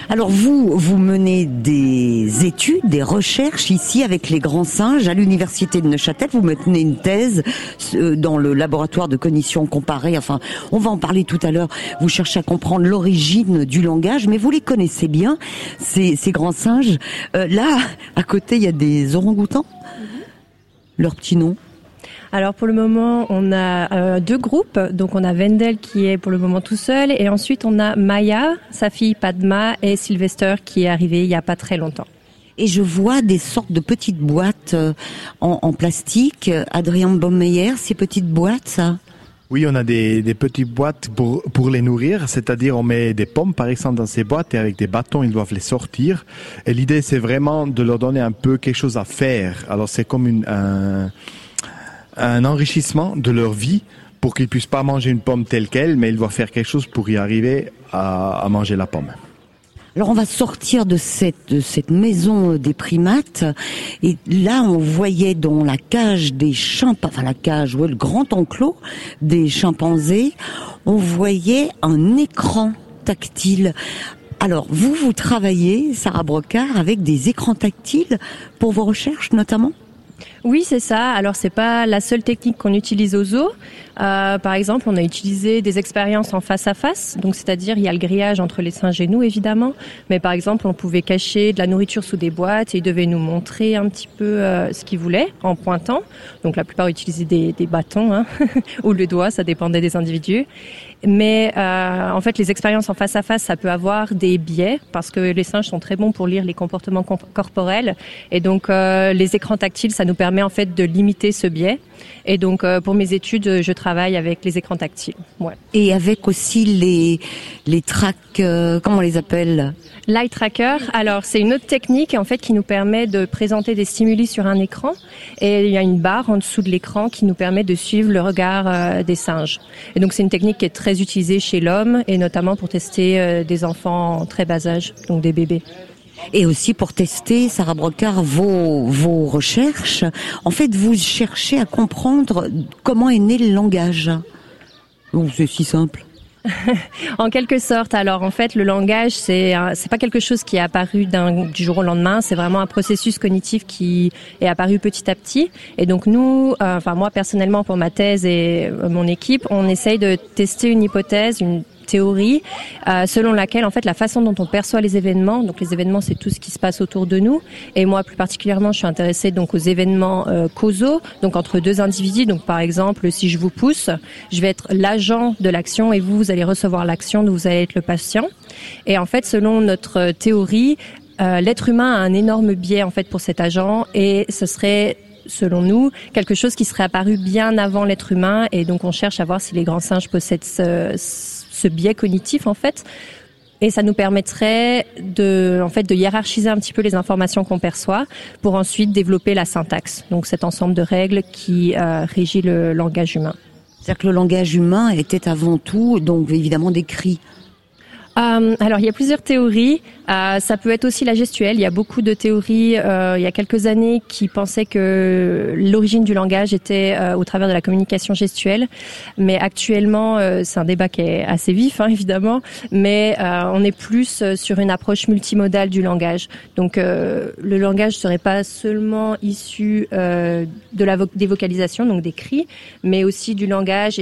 Alors vous menez des études, des recherches ici avec les grands singes à l'université de Neuchâtel. Vous menez une thèse dans le laboratoire de cognition comparée. Enfin, on va en parler tout à l'heure. Vous cherchez à comprendre l'origine du langage, mais vous les connaissez bien, ces grands singes. Là, à côté, il y a des orang-outans. Leur petit nom? Alors pour le moment, on a 2 groupes. Donc on a Wendell qui est pour le moment tout seul, et ensuite on a Maya, sa fille Padma, et Sylvester qui est arrivé il y a pas très longtemps. Et je vois des sortes de petites boîtes en plastique. Adrien Baummeyer, ces petites boîtes, ça? Oui, on a des petites boîtes pour les nourrir, c'est-à-dire on met des pommes par exemple dans ces boîtes et avec des bâtons ils doivent les sortir. Et l'idée c'est vraiment de leur donner un peu quelque chose à faire. Alors c'est comme un enrichissement de leur vie pour qu'ils puissent pas manger une pomme telle quelle, mais ils doivent faire quelque chose pour y arriver à manger la pomme. Alors on va sortir de cette maison des primates, et là on voyait dans la cage des le grand enclos des chimpanzés, on voyait un écran tactile. Alors vous travaillez, Sarah Brocard, avec des écrans tactiles pour vos recherches notamment? Oui, c'est ça. Alors, c'est pas la seule technique qu'on utilise au zoo. Par exemple, on a utilisé des expériences en face à face. Donc, c'est-à-dire, il y a le grillage entre les singes et nous, évidemment. Mais par exemple, on pouvait cacher de la nourriture sous des boîtes et ils devaient nous montrer un petit peu ce qu'ils voulaient en pointant. Donc, la plupart utilisaient des bâtons, ou le doigt, ça dépendait des individus. Mais en fait, les expériences en face à face, ça peut avoir des biais parce que les singes sont très bons pour lire les comportements corporels. Et donc, les écrans tactiles, ça nous permet en fait de limiter ce biais. Et donc, pour mes études, je travaille avec les écrans tactiles. Ouais. Et avec aussi les tracks, comment on les appelle? L'eye tracker. Alors, c'est une autre technique en fait qui nous permet de présenter des stimuli sur un écran. Et il y a une barre en dessous de l'écran qui nous permet de suivre le regard des singes. Et donc, c'est une technique qui est très utilisée chez l'homme et notamment pour tester des enfants en très bas âge, donc des bébés. Et aussi pour tester, Sarah Brocard, vos recherches. En fait, vous cherchez à comprendre comment est né le langage. Oh, c'est si simple. En quelque sorte. Alors, en fait, le langage, c'est pas quelque chose qui est apparu du jour au lendemain. C'est vraiment un processus cognitif qui est apparu petit à petit. Et donc, nous, moi, personnellement, pour ma thèse et mon équipe, on essaye de tester une hypothèse, une théorie selon laquelle en fait la façon dont on perçoit les événements, donc les événements c'est tout ce qui se passe autour de nous, et moi plus particulièrement je suis intéressée donc aux événements causaux, donc entre deux individus. Donc par exemple si je vous pousse, je vais être l'agent de l'action et vous allez recevoir l'action, donc vous allez être le patient. Et en fait selon notre théorie, l'être humain a un énorme biais en fait pour cet agent, et ce serait selon nous, quelque chose qui serait apparu bien avant l'être humain. Et donc on cherche à voir si les grands singes possèdent ce biais cognitif en fait, et ça nous permettrait de hiérarchiser un petit peu les informations qu'on perçoit pour ensuite développer la syntaxe, donc cet ensemble de règles qui régit le langage humain. C'est-à-dire que le langage humain était avant tout donc évidemment des cris. Alors il y a plusieurs théories. Ça peut être aussi la gestuelle. Il y a beaucoup de théories il y a quelques années qui pensaient que l'origine du langage était au travers de la communication gestuelle. Mais actuellement, c'est un débat qui est assez vif, évidemment. Mais on est plus sur une approche multimodale du langage. Donc le langage serait pas seulement issu des vocalisations, donc des cris, mais aussi de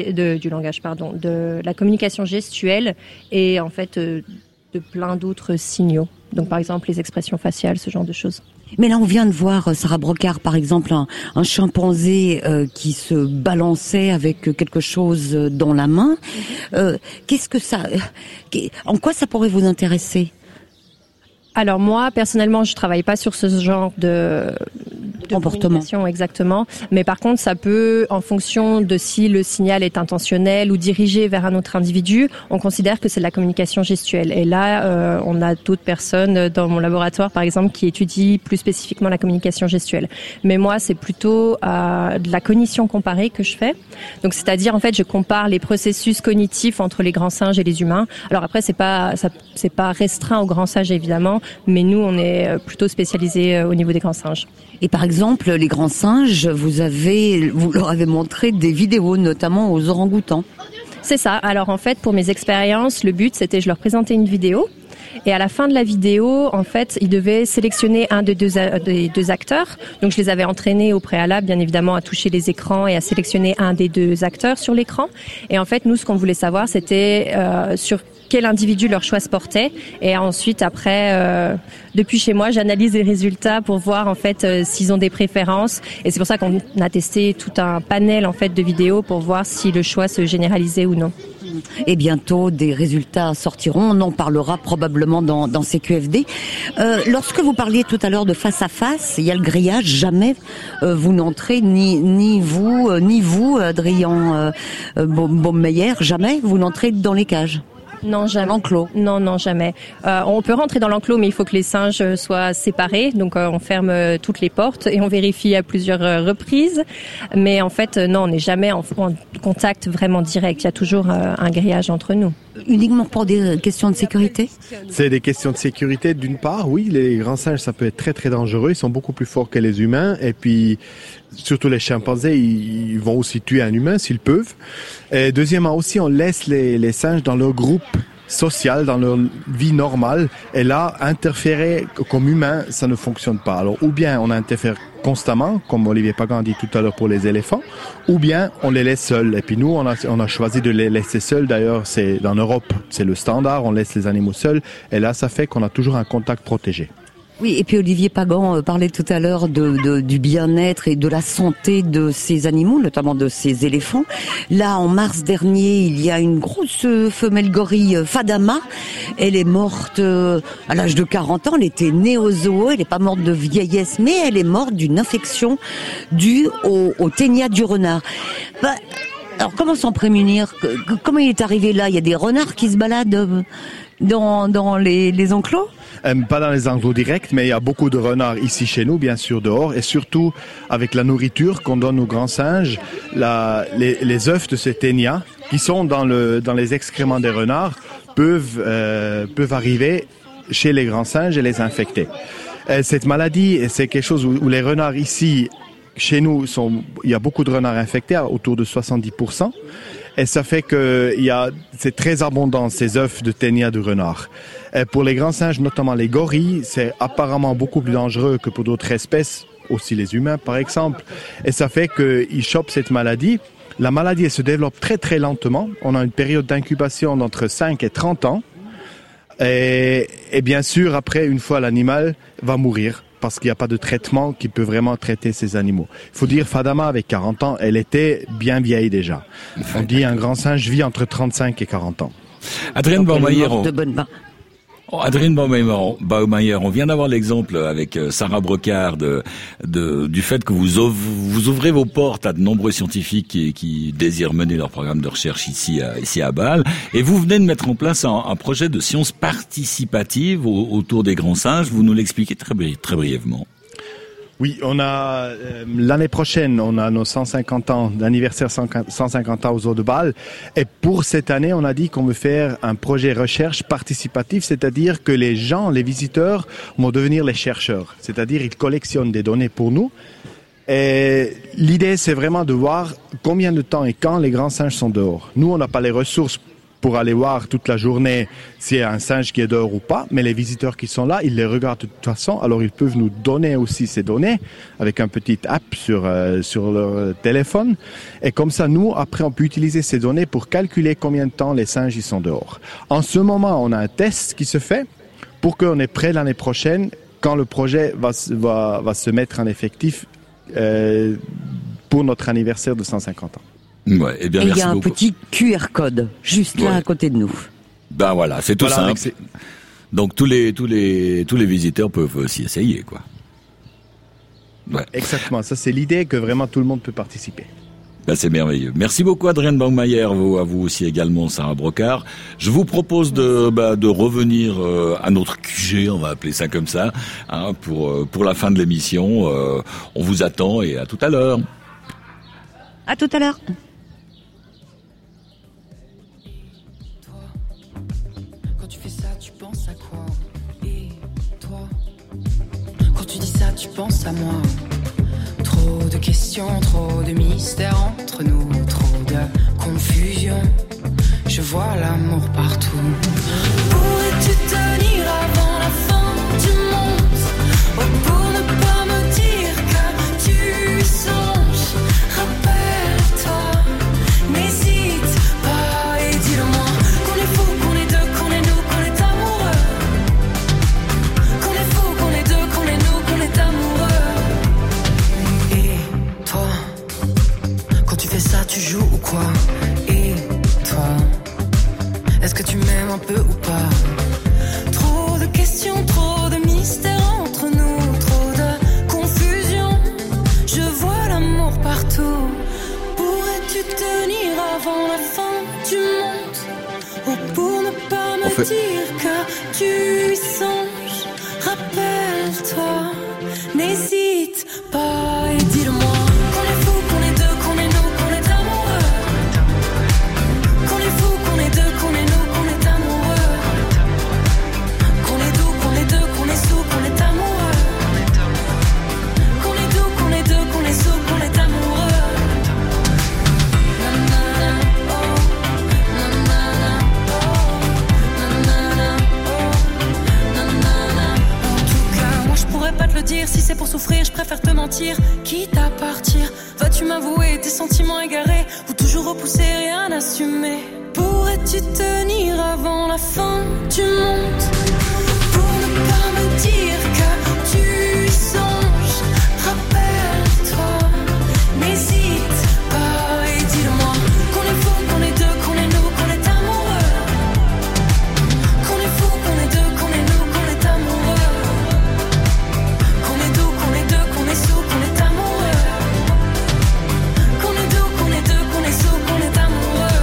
la communication gestuelle et en fait de plein d'autres signaux. Donc par exemple les expressions faciales, ce genre de choses. Mais là on vient de voir, Sarah Brocard par exemple, un chimpanzé qui se balançait avec quelque chose dans la main. En quoi ça pourrait vous intéresser ? Alors moi, personnellement, je travaille pas sur ce genre de comportement exactement, mais par contre, ça peut, en fonction de si le signal est intentionnel ou dirigé vers un autre individu, on considère que c'est de la communication gestuelle. Et là, on a d'autres personnes dans mon laboratoire, par exemple, qui étudient plus spécifiquement la communication gestuelle. Mais moi, c'est plutôt de la cognition comparée que je fais. Donc, c'est-à-dire, en fait, je compare les processus cognitifs entre les grands singes et les humains. Alors après, c'est pas restreint aux grands singes, évidemment, mais nous, on est plutôt spécialisés au niveau des grands singes. Et par exemple, les grands singes, vous leur avez montré des vidéos, notamment aux orang-outans. C'est ça. Alors en fait, pour mes expériences, le but, c'était je leur présentais une vidéo. Et à la fin de la vidéo, en fait, ils devaient sélectionner un des deux acteurs. Donc je les avais entraînés au préalable, bien évidemment, à toucher les écrans et à sélectionner un des deux acteurs sur l'écran. Et en fait, nous, ce qu'on voulait savoir, c'était sur quel individu leur choix se portait. Et ensuite, après, depuis chez moi, j'analyse les résultats pour voir en fait s'ils ont des préférences. Et c'est pour ça qu'on a testé tout un panel en fait de vidéos pour voir si le choix se généralisait ou non. Et bientôt, des résultats sortiront. On en parlera probablement dans CQFD. Lorsque vous parliez tout à l'heure de face à face, il y a le grillage. Jamais vous n'entrez, ni vous, Adrien Baumeier, jamais vous n'entrez dans les cages. Non, jamais. L'enclos. Non, jamais. On peut rentrer dans l'enclos, mais il faut que les singes soient séparés. Donc, on ferme toutes les portes et on vérifie à plusieurs reprises. Mais en fait, non, on n'est jamais en contact vraiment direct. Il y a toujours un grillage entre nous. Uniquement pour des questions de sécurité ? C'est des questions de sécurité d'une part. Oui, les grands singes, ça peut être très très dangereux. Ils sont beaucoup plus forts que les humains. Et puis, surtout les chimpanzés, ils vont aussi tuer un humain s'ils peuvent. Et deuxièmement aussi, on laisse les singes dans leur groupe social, dans leur vie normale. Et là, interférer comme humain, ça ne fonctionne pas. Alors, ou bien on interfère constamment, comme Olivier Pagan a dit tout à l'heure pour les éléphants, ou bien on les laisse seuls. Et puis nous, on a choisi de les laisser seuls. D'ailleurs, c'est dans l'Europe, c'est le standard, on laisse les animaux seuls. Et là, ça fait qu'on a toujours un contact protégé. Oui, et puis Olivier Pagan parlait tout à l'heure du bien-être et de la santé de ces animaux, notamment de ces éléphants. Là, en mars dernier, il y a une grosse femelle gorille, Fadama. Elle est morte à l'âge de 40 ans. Elle était née au zoo. Elle n'est pas morte de vieillesse, mais elle est morte d'une infection due au ténia du renard. Alors, comment s'en prémunir ? Comment il est arrivé là ? Il y a des renards qui se baladent dans les enclos ? Pas dans les enclos directs, mais il y a beaucoup de renards ici chez nous, bien sûr, dehors. Et surtout, avec la nourriture qu'on donne aux grands singes, les œufs de ces ténias, qui sont dans les excréments des renards, peuvent arriver chez les grands singes et les infecter. Cette maladie, c'est quelque chose où les renards ici, chez nous, il y a beaucoup de renards infectés, autour de 70%. Et ça fait que c'est très abondant, ces œufs de ténia de renard. Et pour les grands singes, notamment les gorilles, c'est apparemment beaucoup plus dangereux que pour d'autres espèces, aussi les humains par exemple. Et ça fait qu'ils chopent cette maladie. La maladie, elle se développe très très lentement. On a une période d'incubation d'entre 5 et 30 ans. Et bien sûr, après, une fois l'animal va mourir, parce qu'il n'y a pas de traitement qui peut vraiment traiter ces animaux. Il faut dire, Fadama, avec 40 ans, elle était bien vieille déjà. On dit un grand singe vit entre 35 et 40 ans. Adrien Baumeier, on vient d'avoir l'exemple avec Sarah Brocard du fait que vous ouvrez vos portes à de nombreux scientifiques qui désirent mener leur programme de recherche ici à Bâle, et vous venez de mettre en place un projet de sciences participatives autour des grands singes. Vous nous l'expliquez très brièvement. Oui, on a l'année prochaine, on a nos 150 ans d'anniversaire, 150 ans aux Zoo de Bâle. Et pour cette année, on a dit qu'on veut faire un projet recherche participatif, c'est-à-dire que les visiteurs vont devenir les chercheurs. C'est-à-dire ils collectionnent des données pour nous. Et l'idée, c'est vraiment de voir combien de temps et quand les grands singes sont dehors. Nous, on n'a pas les ressources pour aller voir toute la journée s'il y a un singe qui est dehors ou pas, mais les visiteurs qui sont là, ils les regardent de toute façon, alors ils peuvent nous donner aussi ces données avec un petit app sur leur téléphone, et comme ça, nous, après, on peut utiliser ces données pour calculer combien de temps les singes ils sont dehors. En ce moment, on a un test qui se fait pour qu'on est prêt l'année prochaine, quand le projet va se mettre en effectif pour notre anniversaire de 150 ans. Ouais, eh bien, et il y a un beaucoup. petit QR code juste là à côté de nous. Ben voilà, c'est tout simple. Donc tous les visiteurs peuvent aussi essayer, quoi. Ouais. Exactement, ça c'est l'idée que vraiment tout le monde peut participer. Ben, c'est merveilleux. Merci beaucoup Adrien Baumeier, à vous aussi également Sarah Brocard. Je vous propose de revenir à notre QG, on va appeler ça comme ça, pour la fin de l'émission. On vous attend et à tout à l'heure. À tout à l'heure. Quand tu fais ça, tu penses à quoi? Et toi? Quand tu dis ça, tu penses à moi? Trop de questions, trop de mystères entre nous, trop de confusion. Je vois l'amour partout. Pourrais-tu tenir tu songes, rappelle-toi, n'hésite pas et dis-le-moi. Qu'on est fou, qu'on est deux, qu'on est nous, qu'on est amoureux. Qu'on est fou, qu'on est deux, qu'on est nous, qu'on est amoureux. Qu'on est doux, qu'on est deux, qu'on est sous, qu'on est amoureux. Qu'on est doux, qu'on est deux, qu'on est sous, qu'on est amoureux. Nanana, oh, nanana, oh, nanana, oh, nanana. En tout cas, moi je pourrais pas te le dire. Si c'est pour souffrir, je préfère te mentir. Quitte à partir, vas-tu m'avouer tes sentiments égarés ou toujours repousser, rien assumer? Pourrais-tu tenir avant la fin du monde pour ne pas me dire que tu songes? Rappelle-toi, n'hésite pas et dis-le-moi. Qu'on est fou, qu'on est deux, qu'on est nous, qu'on est amoureux. Qu'on est fou, qu'on est deux, qu'on est nous, qu'on est amoureux. Qu'on est doux, qu'on est deux, qu'on est sous, qu'on est amoureux. Qu'on est doux, qu'on est deux, qu'on est sous, qu'on est amoureux.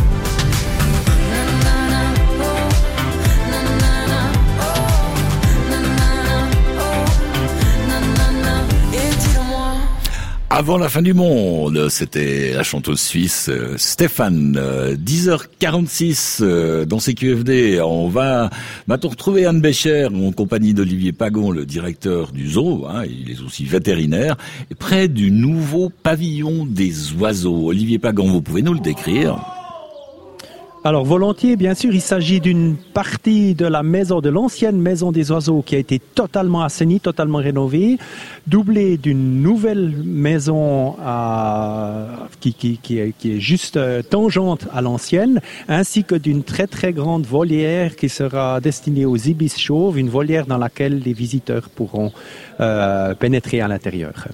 Nanana, oh, nanana, oh, nanana, oh, nanana, et dis-le-moi. Avant la fin du monde, c'était la chanteuse suisse Stéphane. 10h46 dans CQFD. On va maintenant retrouver Anne Bécher en compagnie d'Olivier Pagon, le directeur du zoo. Il est aussi vétérinaire. Et près du nouveau pavillon des oiseaux. Olivier Pagon, vous pouvez nous le décrire? Alors volontiers, bien sûr, il s'agit d'une partie de la maison, de l'ancienne maison des oiseaux qui a été totalement assainie, totalement rénovée, doublée d'une nouvelle maison qui est juste tangente à l'ancienne, ainsi que d'une très très grande volière qui sera destinée aux ibis chauves, une volière dans laquelle les visiteurs pourront pénétrer à l'intérieur.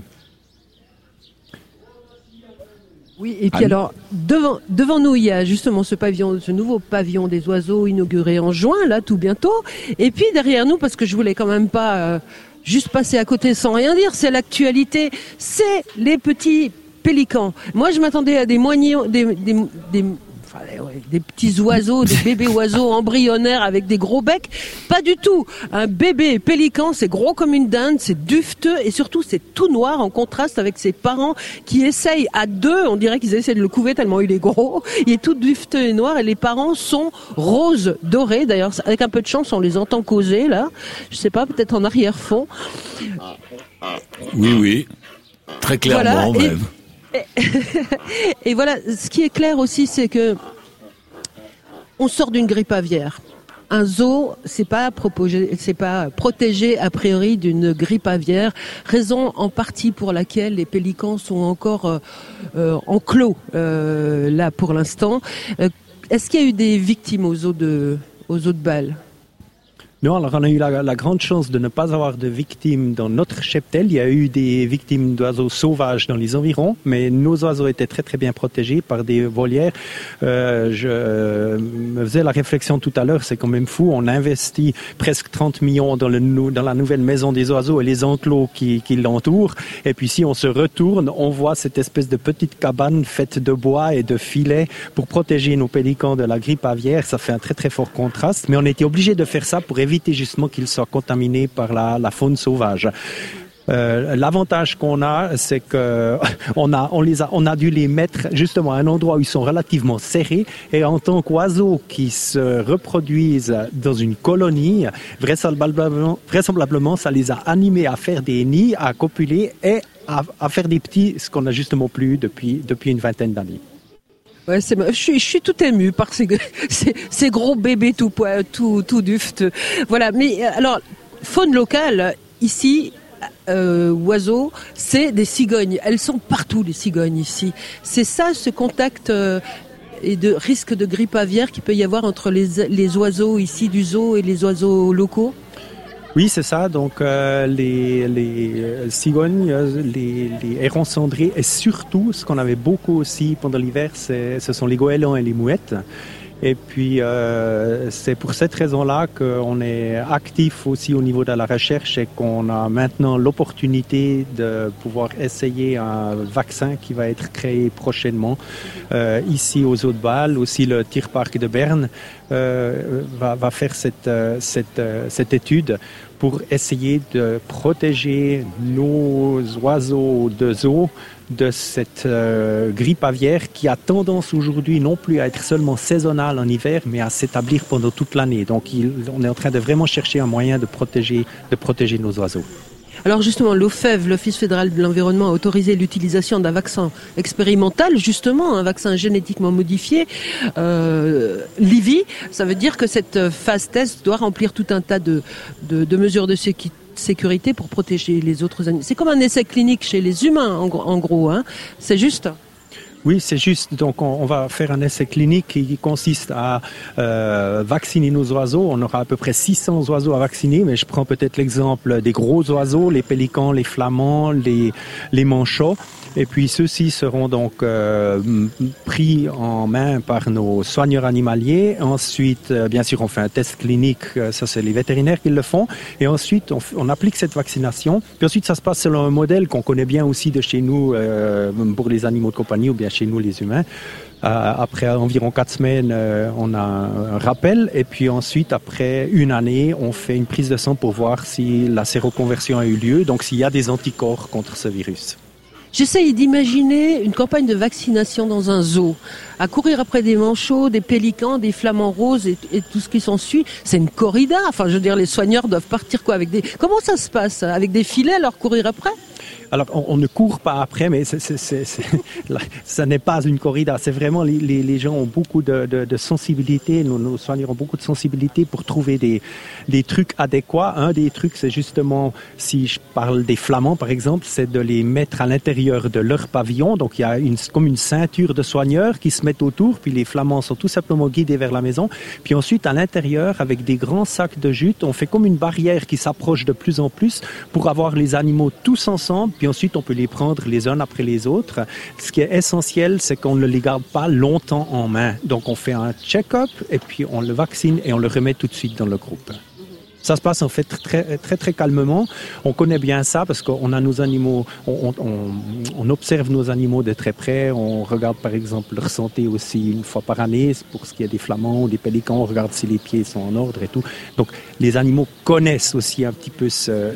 Oui, et puis alors, devant nous, il y a justement ce nouveau pavillon des oiseaux inauguré en juin, là, tout bientôt. Et puis derrière nous, parce que je voulais quand même pas juste passer à côté sans rien dire, c'est l'actualité, c'est les petits pélicans. Moi, je m'attendais à des moignons, des petits oiseaux, des bébés oiseaux embryonnaires avec des gros becs. Pas du tout. Un bébé pélican, c'est gros comme une dinde, c'est dufteux et surtout c'est tout noir en contraste avec ses parents qui essayent à deux, on dirait qu'ils essaient de le couver tellement il est gros. Il est tout dufteux et noir et les parents sont roses dorés. D'ailleurs, avec un peu de chance, on les entend causer là. Je sais pas, peut-être en arrière-fond. Oui. Très clairement, voilà, même. Et voilà, ce qui est clair aussi, c'est que on sort d'une grippe aviaire. Un zoo, c'est pas protégé a priori d'une grippe aviaire, raison en partie pour laquelle les pélicans sont encore enclos là pour l'instant. Est-ce qu'il y a eu des victimes aux zoos de Bâle? Non, alors on a eu la grande chance de ne pas avoir de victimes dans notre cheptel. Il y a eu des victimes d'oiseaux sauvages dans les environs, mais nos oiseaux étaient très très bien protégés par des volières. Je me faisais la réflexion tout à l'heure, c'est quand même fou. On investit presque 30 millions dans la nouvelle maison des oiseaux et les enclos qui l'entourent. Et puis si on se retourne, on voit cette espèce de petite cabane faite de bois et de filets pour protéger nos pélicans de la grippe aviaire. Ça fait un très très fort contraste, mais on était obligé de faire ça pour éviter justement qu'ils soient contaminés par la faune sauvage. L'avantage qu'on a, c'est que on a dû les mettre justement à un endroit où ils sont relativement serrés et en tant qu'oiseaux qui se reproduisent dans une colonie, vraisemblablement ça les a animés à faire des nids, à copuler et à faire des petits, ce qu'on a justement plus depuis une vingtaine d'années. Ouais, je suis tout ému par ces gros bébés tout dufteux. Voilà, mais alors faune locale ici, oiseaux, c'est des cigognes. Elles sont partout les cigognes ici. C'est ça, ce contact et de risque de grippe aviaire qu'il peut y avoir entre les oiseaux ici du zoo et les oiseaux locaux. Oui, c'est ça. Donc les cigognes, les hérons cendrés et surtout, ce qu'on avait beaucoup aussi pendant l'hiver, ce sont les goélands et les mouettes. Et puis, c'est pour cette raison-là qu'on est actif aussi au niveau de la recherche et qu'on a maintenant l'opportunité de pouvoir essayer un vaccin qui va être créé prochainement ici aux Eaux de Bâle. Aussi, le Tierpark de Berne va faire cette étude pour essayer de protéger nos oiseaux de zoo de cette grippe aviaire qui a tendance aujourd'hui non plus à être seulement saisonnale en hiver, mais à s'établir pendant toute l'année. Donc on est en train de vraiment chercher un moyen de protéger nos oiseaux. Alors justement, l'OFEV, l'Office fédéral de l'environnement, a autorisé l'utilisation d'un vaccin expérimental, justement, un vaccin génétiquement modifié, l'IVI. Ça veut dire que cette phase test doit remplir tout un tas de mesures de sécurité pour protéger les autres animaux. C'est comme un essai clinique chez les humains, en gros, hein. C'est juste ? Oui, c'est juste. Donc, on va faire un essai clinique qui consiste à vacciner nos oiseaux. On aura à peu près 600 oiseaux à vacciner, mais je prends peut-être l'exemple des gros oiseaux, les pélicans, les flamands, les manchots. Et puis, ceux-ci seront donc pris en main par nos soigneurs animaliers. Ensuite, bien sûr, on fait un test clinique. Ça, c'est les vétérinaires qui le font. Et ensuite, on applique cette vaccination. Puis ensuite, ça se passe selon un modèle qu'on connaît bien aussi de chez nous pour les animaux de compagnie ou bien chez nous les humains. Après environ 4 semaines, on a un rappel et puis ensuite, après une année, on fait une prise de sang pour voir si la séroconversion a eu lieu, donc s'il y a des anticorps contre ce virus. J'essaye d'imaginer une campagne de vaccination dans un zoo, à courir après des manchots, des pélicans, des flamants roses et tout ce qui s'ensuit. C'est une corrida. Enfin, je veux dire, les soigneurs doivent partir quoi avec des... Comment ça se passe? Avec des filets, alors courir après? Alors, on ne court pas après, mais ça n'est pas une corrida. C'est vraiment, les gens ont beaucoup de sensibilité, nos soigneurs ont beaucoup de sensibilité pour trouver des trucs adéquats. Un des trucs, c'est justement, si je parle des flamands, par exemple, c'est de les mettre à l'intérieur de leur pavillon. Donc, il y a comme une ceinture de soigneurs qui se mettent autour, puis les flamands sont tout simplement guidés vers la maison. Puis ensuite, à l'intérieur, avec des grands sacs de jute, on fait comme une barrière qui s'approche de plus en plus pour avoir les animaux tous ensemble. Puis ensuite, on peut les prendre les uns après les autres. Ce qui est essentiel, c'est qu'on ne les garde pas longtemps en main. Donc, on fait un check-up et puis on le vaccine et on le remet tout de suite dans le groupe. Ça se passe en fait très, très, très calmement. On connaît bien ça parce qu'on a nos animaux, on observe nos animaux de très près. On regarde par exemple leur santé aussi une fois par année. Pour ce qui est des flamands ou des pélicans, on regarde si les pieds sont en ordre et tout. Donc les animaux connaissent aussi un petit peu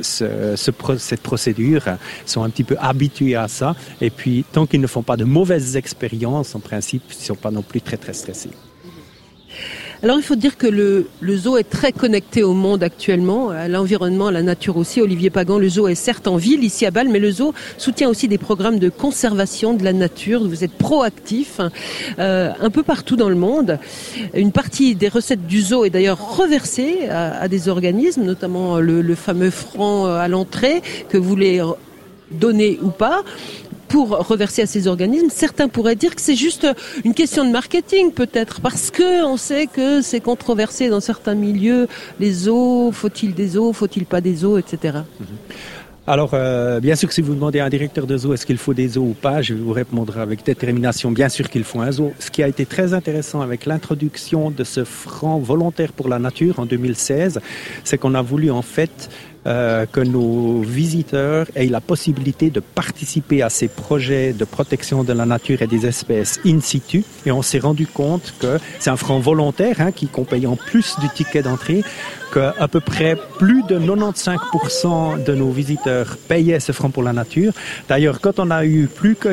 cette procédure, sont un petit peu habitués à ça. Et puis tant qu'ils ne font pas de mauvaises expériences, en principe, ils ne sont pas non plus très, très stressés. Alors il faut dire que le zoo est très connecté au monde actuellement, à l'environnement, à la nature aussi. Olivier Pagan, le zoo est certes en ville, ici à Bâle, mais le zoo soutient aussi des programmes de conservation de la nature. Vous êtes proactif un peu partout dans le monde. Une partie des recettes du zoo est d'ailleurs reversée à des organismes, notamment le fameux franc à l'entrée que vous voulez donner ou pas, pour reverser à ces organismes. Certains pourraient dire que c'est juste une question de marketing peut-être, parce que on sait que c'est controversé dans certains milieux. Les zoos, faut-il des zoos, faut-il pas des zoos, etc. Alors, bien sûr que si vous demandez à un directeur de zoo est-ce qu'il faut des zoos ou pas, je vais vous répondre avec détermination, bien sûr qu'il faut un zoo. Ce qui a été très intéressant avec l'introduction de ce franc volontaire pour la nature en 2016, c'est qu'on a voulu en fait que nos visiteurs aient la possibilité de participer à ces projets de protection de la nature et des espèces in situ. Et on s'est rendu compte que c'est un franc volontaire qu'on paye en plus du ticket d'entrée, qu'à peu près plus de 95% de nos visiteurs payaient ce franc pour la nature. D'ailleurs, quand on a eu plus que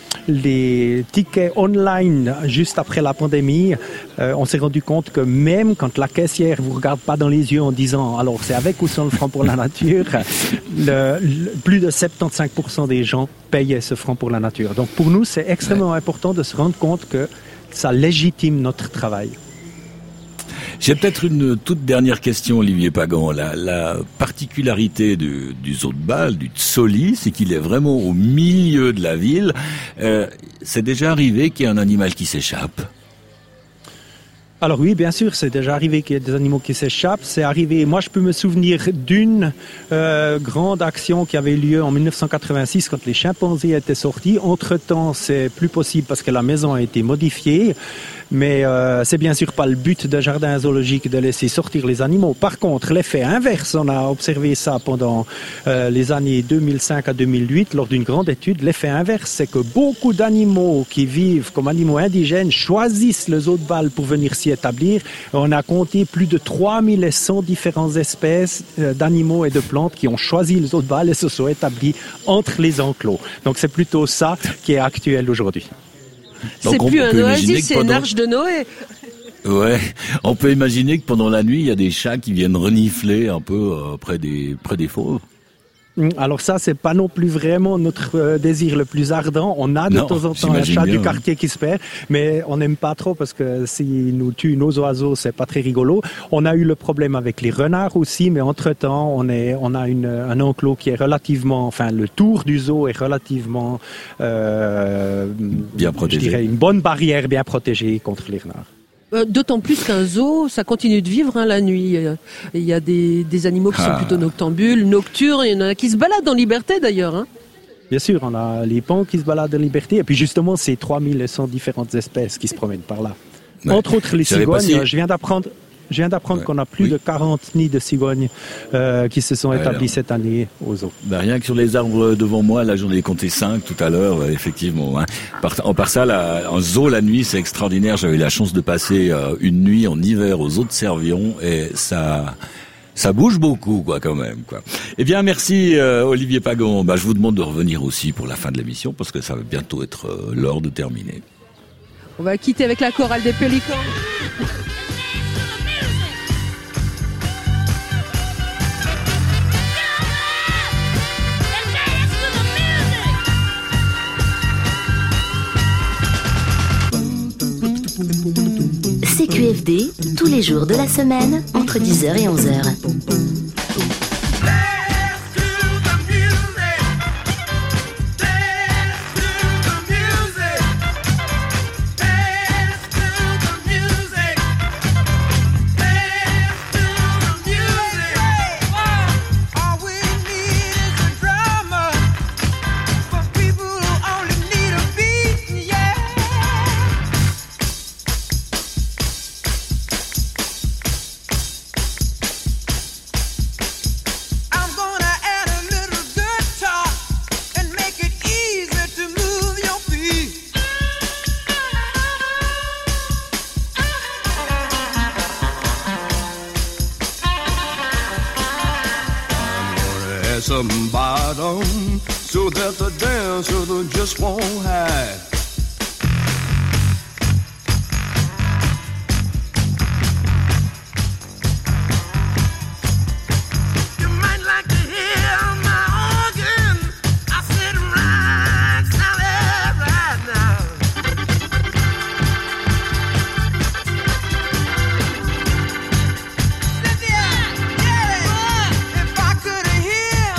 les tickets online juste après la pandémie, on s'est rendu compte que même quand la caissière vous regarde pas dans les yeux en disant alors c'est avec ou sans le franc pour la nature, plus de 75% des gens payaient ce franc pour la nature. Donc pour nous, c'est extrêmement important de se rendre compte que ça légitime notre travail. J'ai peut-être une toute dernière question, Olivier Pagan. La particularité du zoo de Bâle, du Tsoli, c'est qu'il est vraiment au milieu de la ville. C'est déjà arrivé qu'il y ait un animal qui s'échappe? Alors oui, bien sûr, c'est déjà arrivé qu'il y ait des animaux qui s'échappent. C'est arrivé, moi je peux me souvenir d'une grande action qui avait lieu en 1986 quand les chimpanzés étaient sortis. Entre-temps, c'est plus possible parce que la maison a été modifiée. Mais c'est bien sûr pas le but d'un jardin zoologique de laisser sortir les animaux. Par contre, l'effet inverse, on a observé ça pendant les années 2005 à 2008 lors d'une grande étude. L'effet inverse, c'est que beaucoup d'animaux qui vivent comme animaux indigènes choisissent le zoo de Bâle pour venir s'y établir. On a compté plus de 3100 différentes espèces d'animaux et de plantes qui ont choisi le zoo de Bâle et se sont établis entre les enclos. Donc c'est plutôt ça qui est actuel aujourd'hui. C'est plus un oasis, c'est une arche de Noé. Ouais, on peut imaginer que pendant la nuit, il y a des chats qui viennent renifler un peu près des fauves. Alors ça, c'est pas non plus vraiment notre désir le plus ardent. On a de temps en temps un chat du quartier qui se perd, mais on n'aime pas trop parce que s'il nous tue nos oiseaux, c'est pas très rigolo. On a eu le problème avec les renards aussi, mais entre-temps, on a un enclos qui est relativement, enfin le tour du zoo est relativement bien protégé. Je dirais une bonne barrière bien protégée contre les renards. D'autant plus qu'un zoo, ça continue de vivre la nuit. Il y a des animaux qui sont plutôt noctambules, nocturnes, il y en a qui se baladent en liberté d'ailleurs. Hein. Bien sûr, on a les pans qui se baladent en liberté, et puis justement, c'est 3100 différentes espèces qui se promènent par là. Ouais. Entre autres, les cigognes, je viens d'apprendre qu'on a plus de 40 nids de cigognes qui se sont établis cette année aux zoo. Rien que sur les arbres devant moi, là j'en ai compté 5 tout à l'heure, effectivement. Hein. Par ça, en zoo la nuit, c'est extraordinaire. J'avais la chance de passer une nuit en hiver aux zoo de Servion et ça bouge beaucoup, quoi, quand même, quoi. Eh bien, merci, Olivier Pagan. Je vous demande de revenir aussi pour la fin de l'émission parce que ça va bientôt être l'heure de terminer. On va quitter avec la chorale des Pélicans. CQFD, tous les jours de la semaine, entre 10h et 11h. Some bottom so that the dancer just won't hide. You might like to hear my organ. I sit right solid right now. If I could hear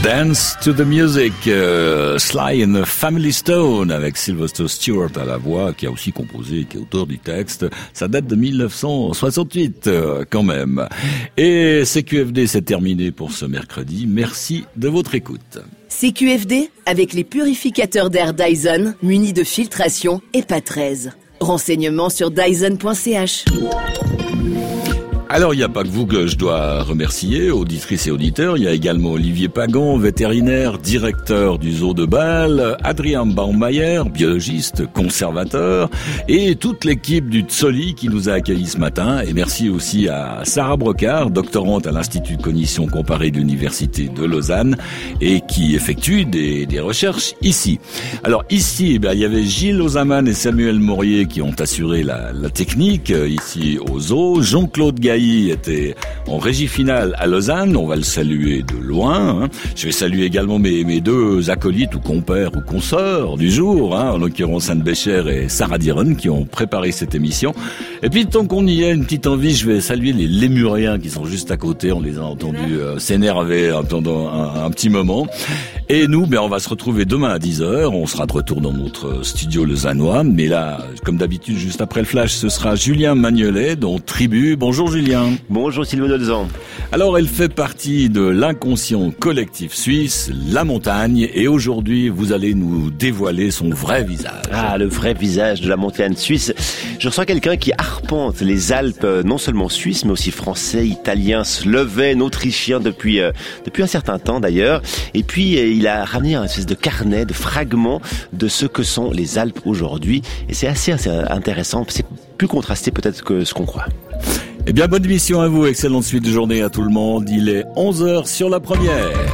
Dance to the Music, Sly and the Family Stone avec Sylvester Stewart à la voix, qui a aussi composé, qui est auteur du texte. Ça date de 1968 quand même. Et CQFD, c'est terminé pour ce mercredi. Merci de votre écoute. CQFD avec les purificateurs d'air Dyson munis de filtration EPA 13. Renseignements sur dyson.ch. Alors, il n'y a pas que vous que je dois remercier, auditrices et auditeurs. Il y a également Olivier Pagan, vétérinaire, directeur du zoo de Bâle, Adrien Baumeier, biologiste, conservateur, et toute l'équipe du Tsoli qui nous a accueillis ce matin. Et merci aussi à Sarah Brocard, doctorante à l'Institut de cognition comparée de l'Université de Lausanne, et qui effectue des recherches ici. Alors ici, il y avait Gilles Ozaman et Samuel Maurier qui ont assuré la technique ici au zoo. Jean-Claude Gailly était en régie finale à Lausanne, on va le saluer de loin. Je vais saluer également mes deux acolytes ou compères ou consoeurs du jour, en l'occurrence Anne Bécher et Sarah Diron qui ont préparé cette émission. Et puis tant qu'on y a une petite envie, je vais saluer les Lémuriens qui sont juste à côté, on les a entendus s'énerver pendant un petit moment. Et nous, on va se retrouver demain à 10h, on sera de retour dans notre studio lausannois, mais là, comme d'habitude, juste après le flash, ce sera Julien Magnolet, dont Tribu. Bonjour Julien. Bonjour Sylvain Dolzan. Alors elle fait partie de l'inconscient collectif suisse, la montagne, et aujourd'hui vous allez nous dévoiler son vrai visage. Ah, le vrai visage de la montagne suisse. Je reçois quelqu'un qui arpente les Alpes, non seulement suisses, mais aussi français, italien, slovène, autrichien depuis un certain temps d'ailleurs. Et puis il a ramené un espèce de carnet, de fragments de ce que sont les Alpes aujourd'hui. Et c'est assez intéressant, c'est plus contrasté peut-être que ce qu'on croit. Eh bien, bonne émission à vous, excellente suite de journée à tout le monde. Il est 11h sur la première.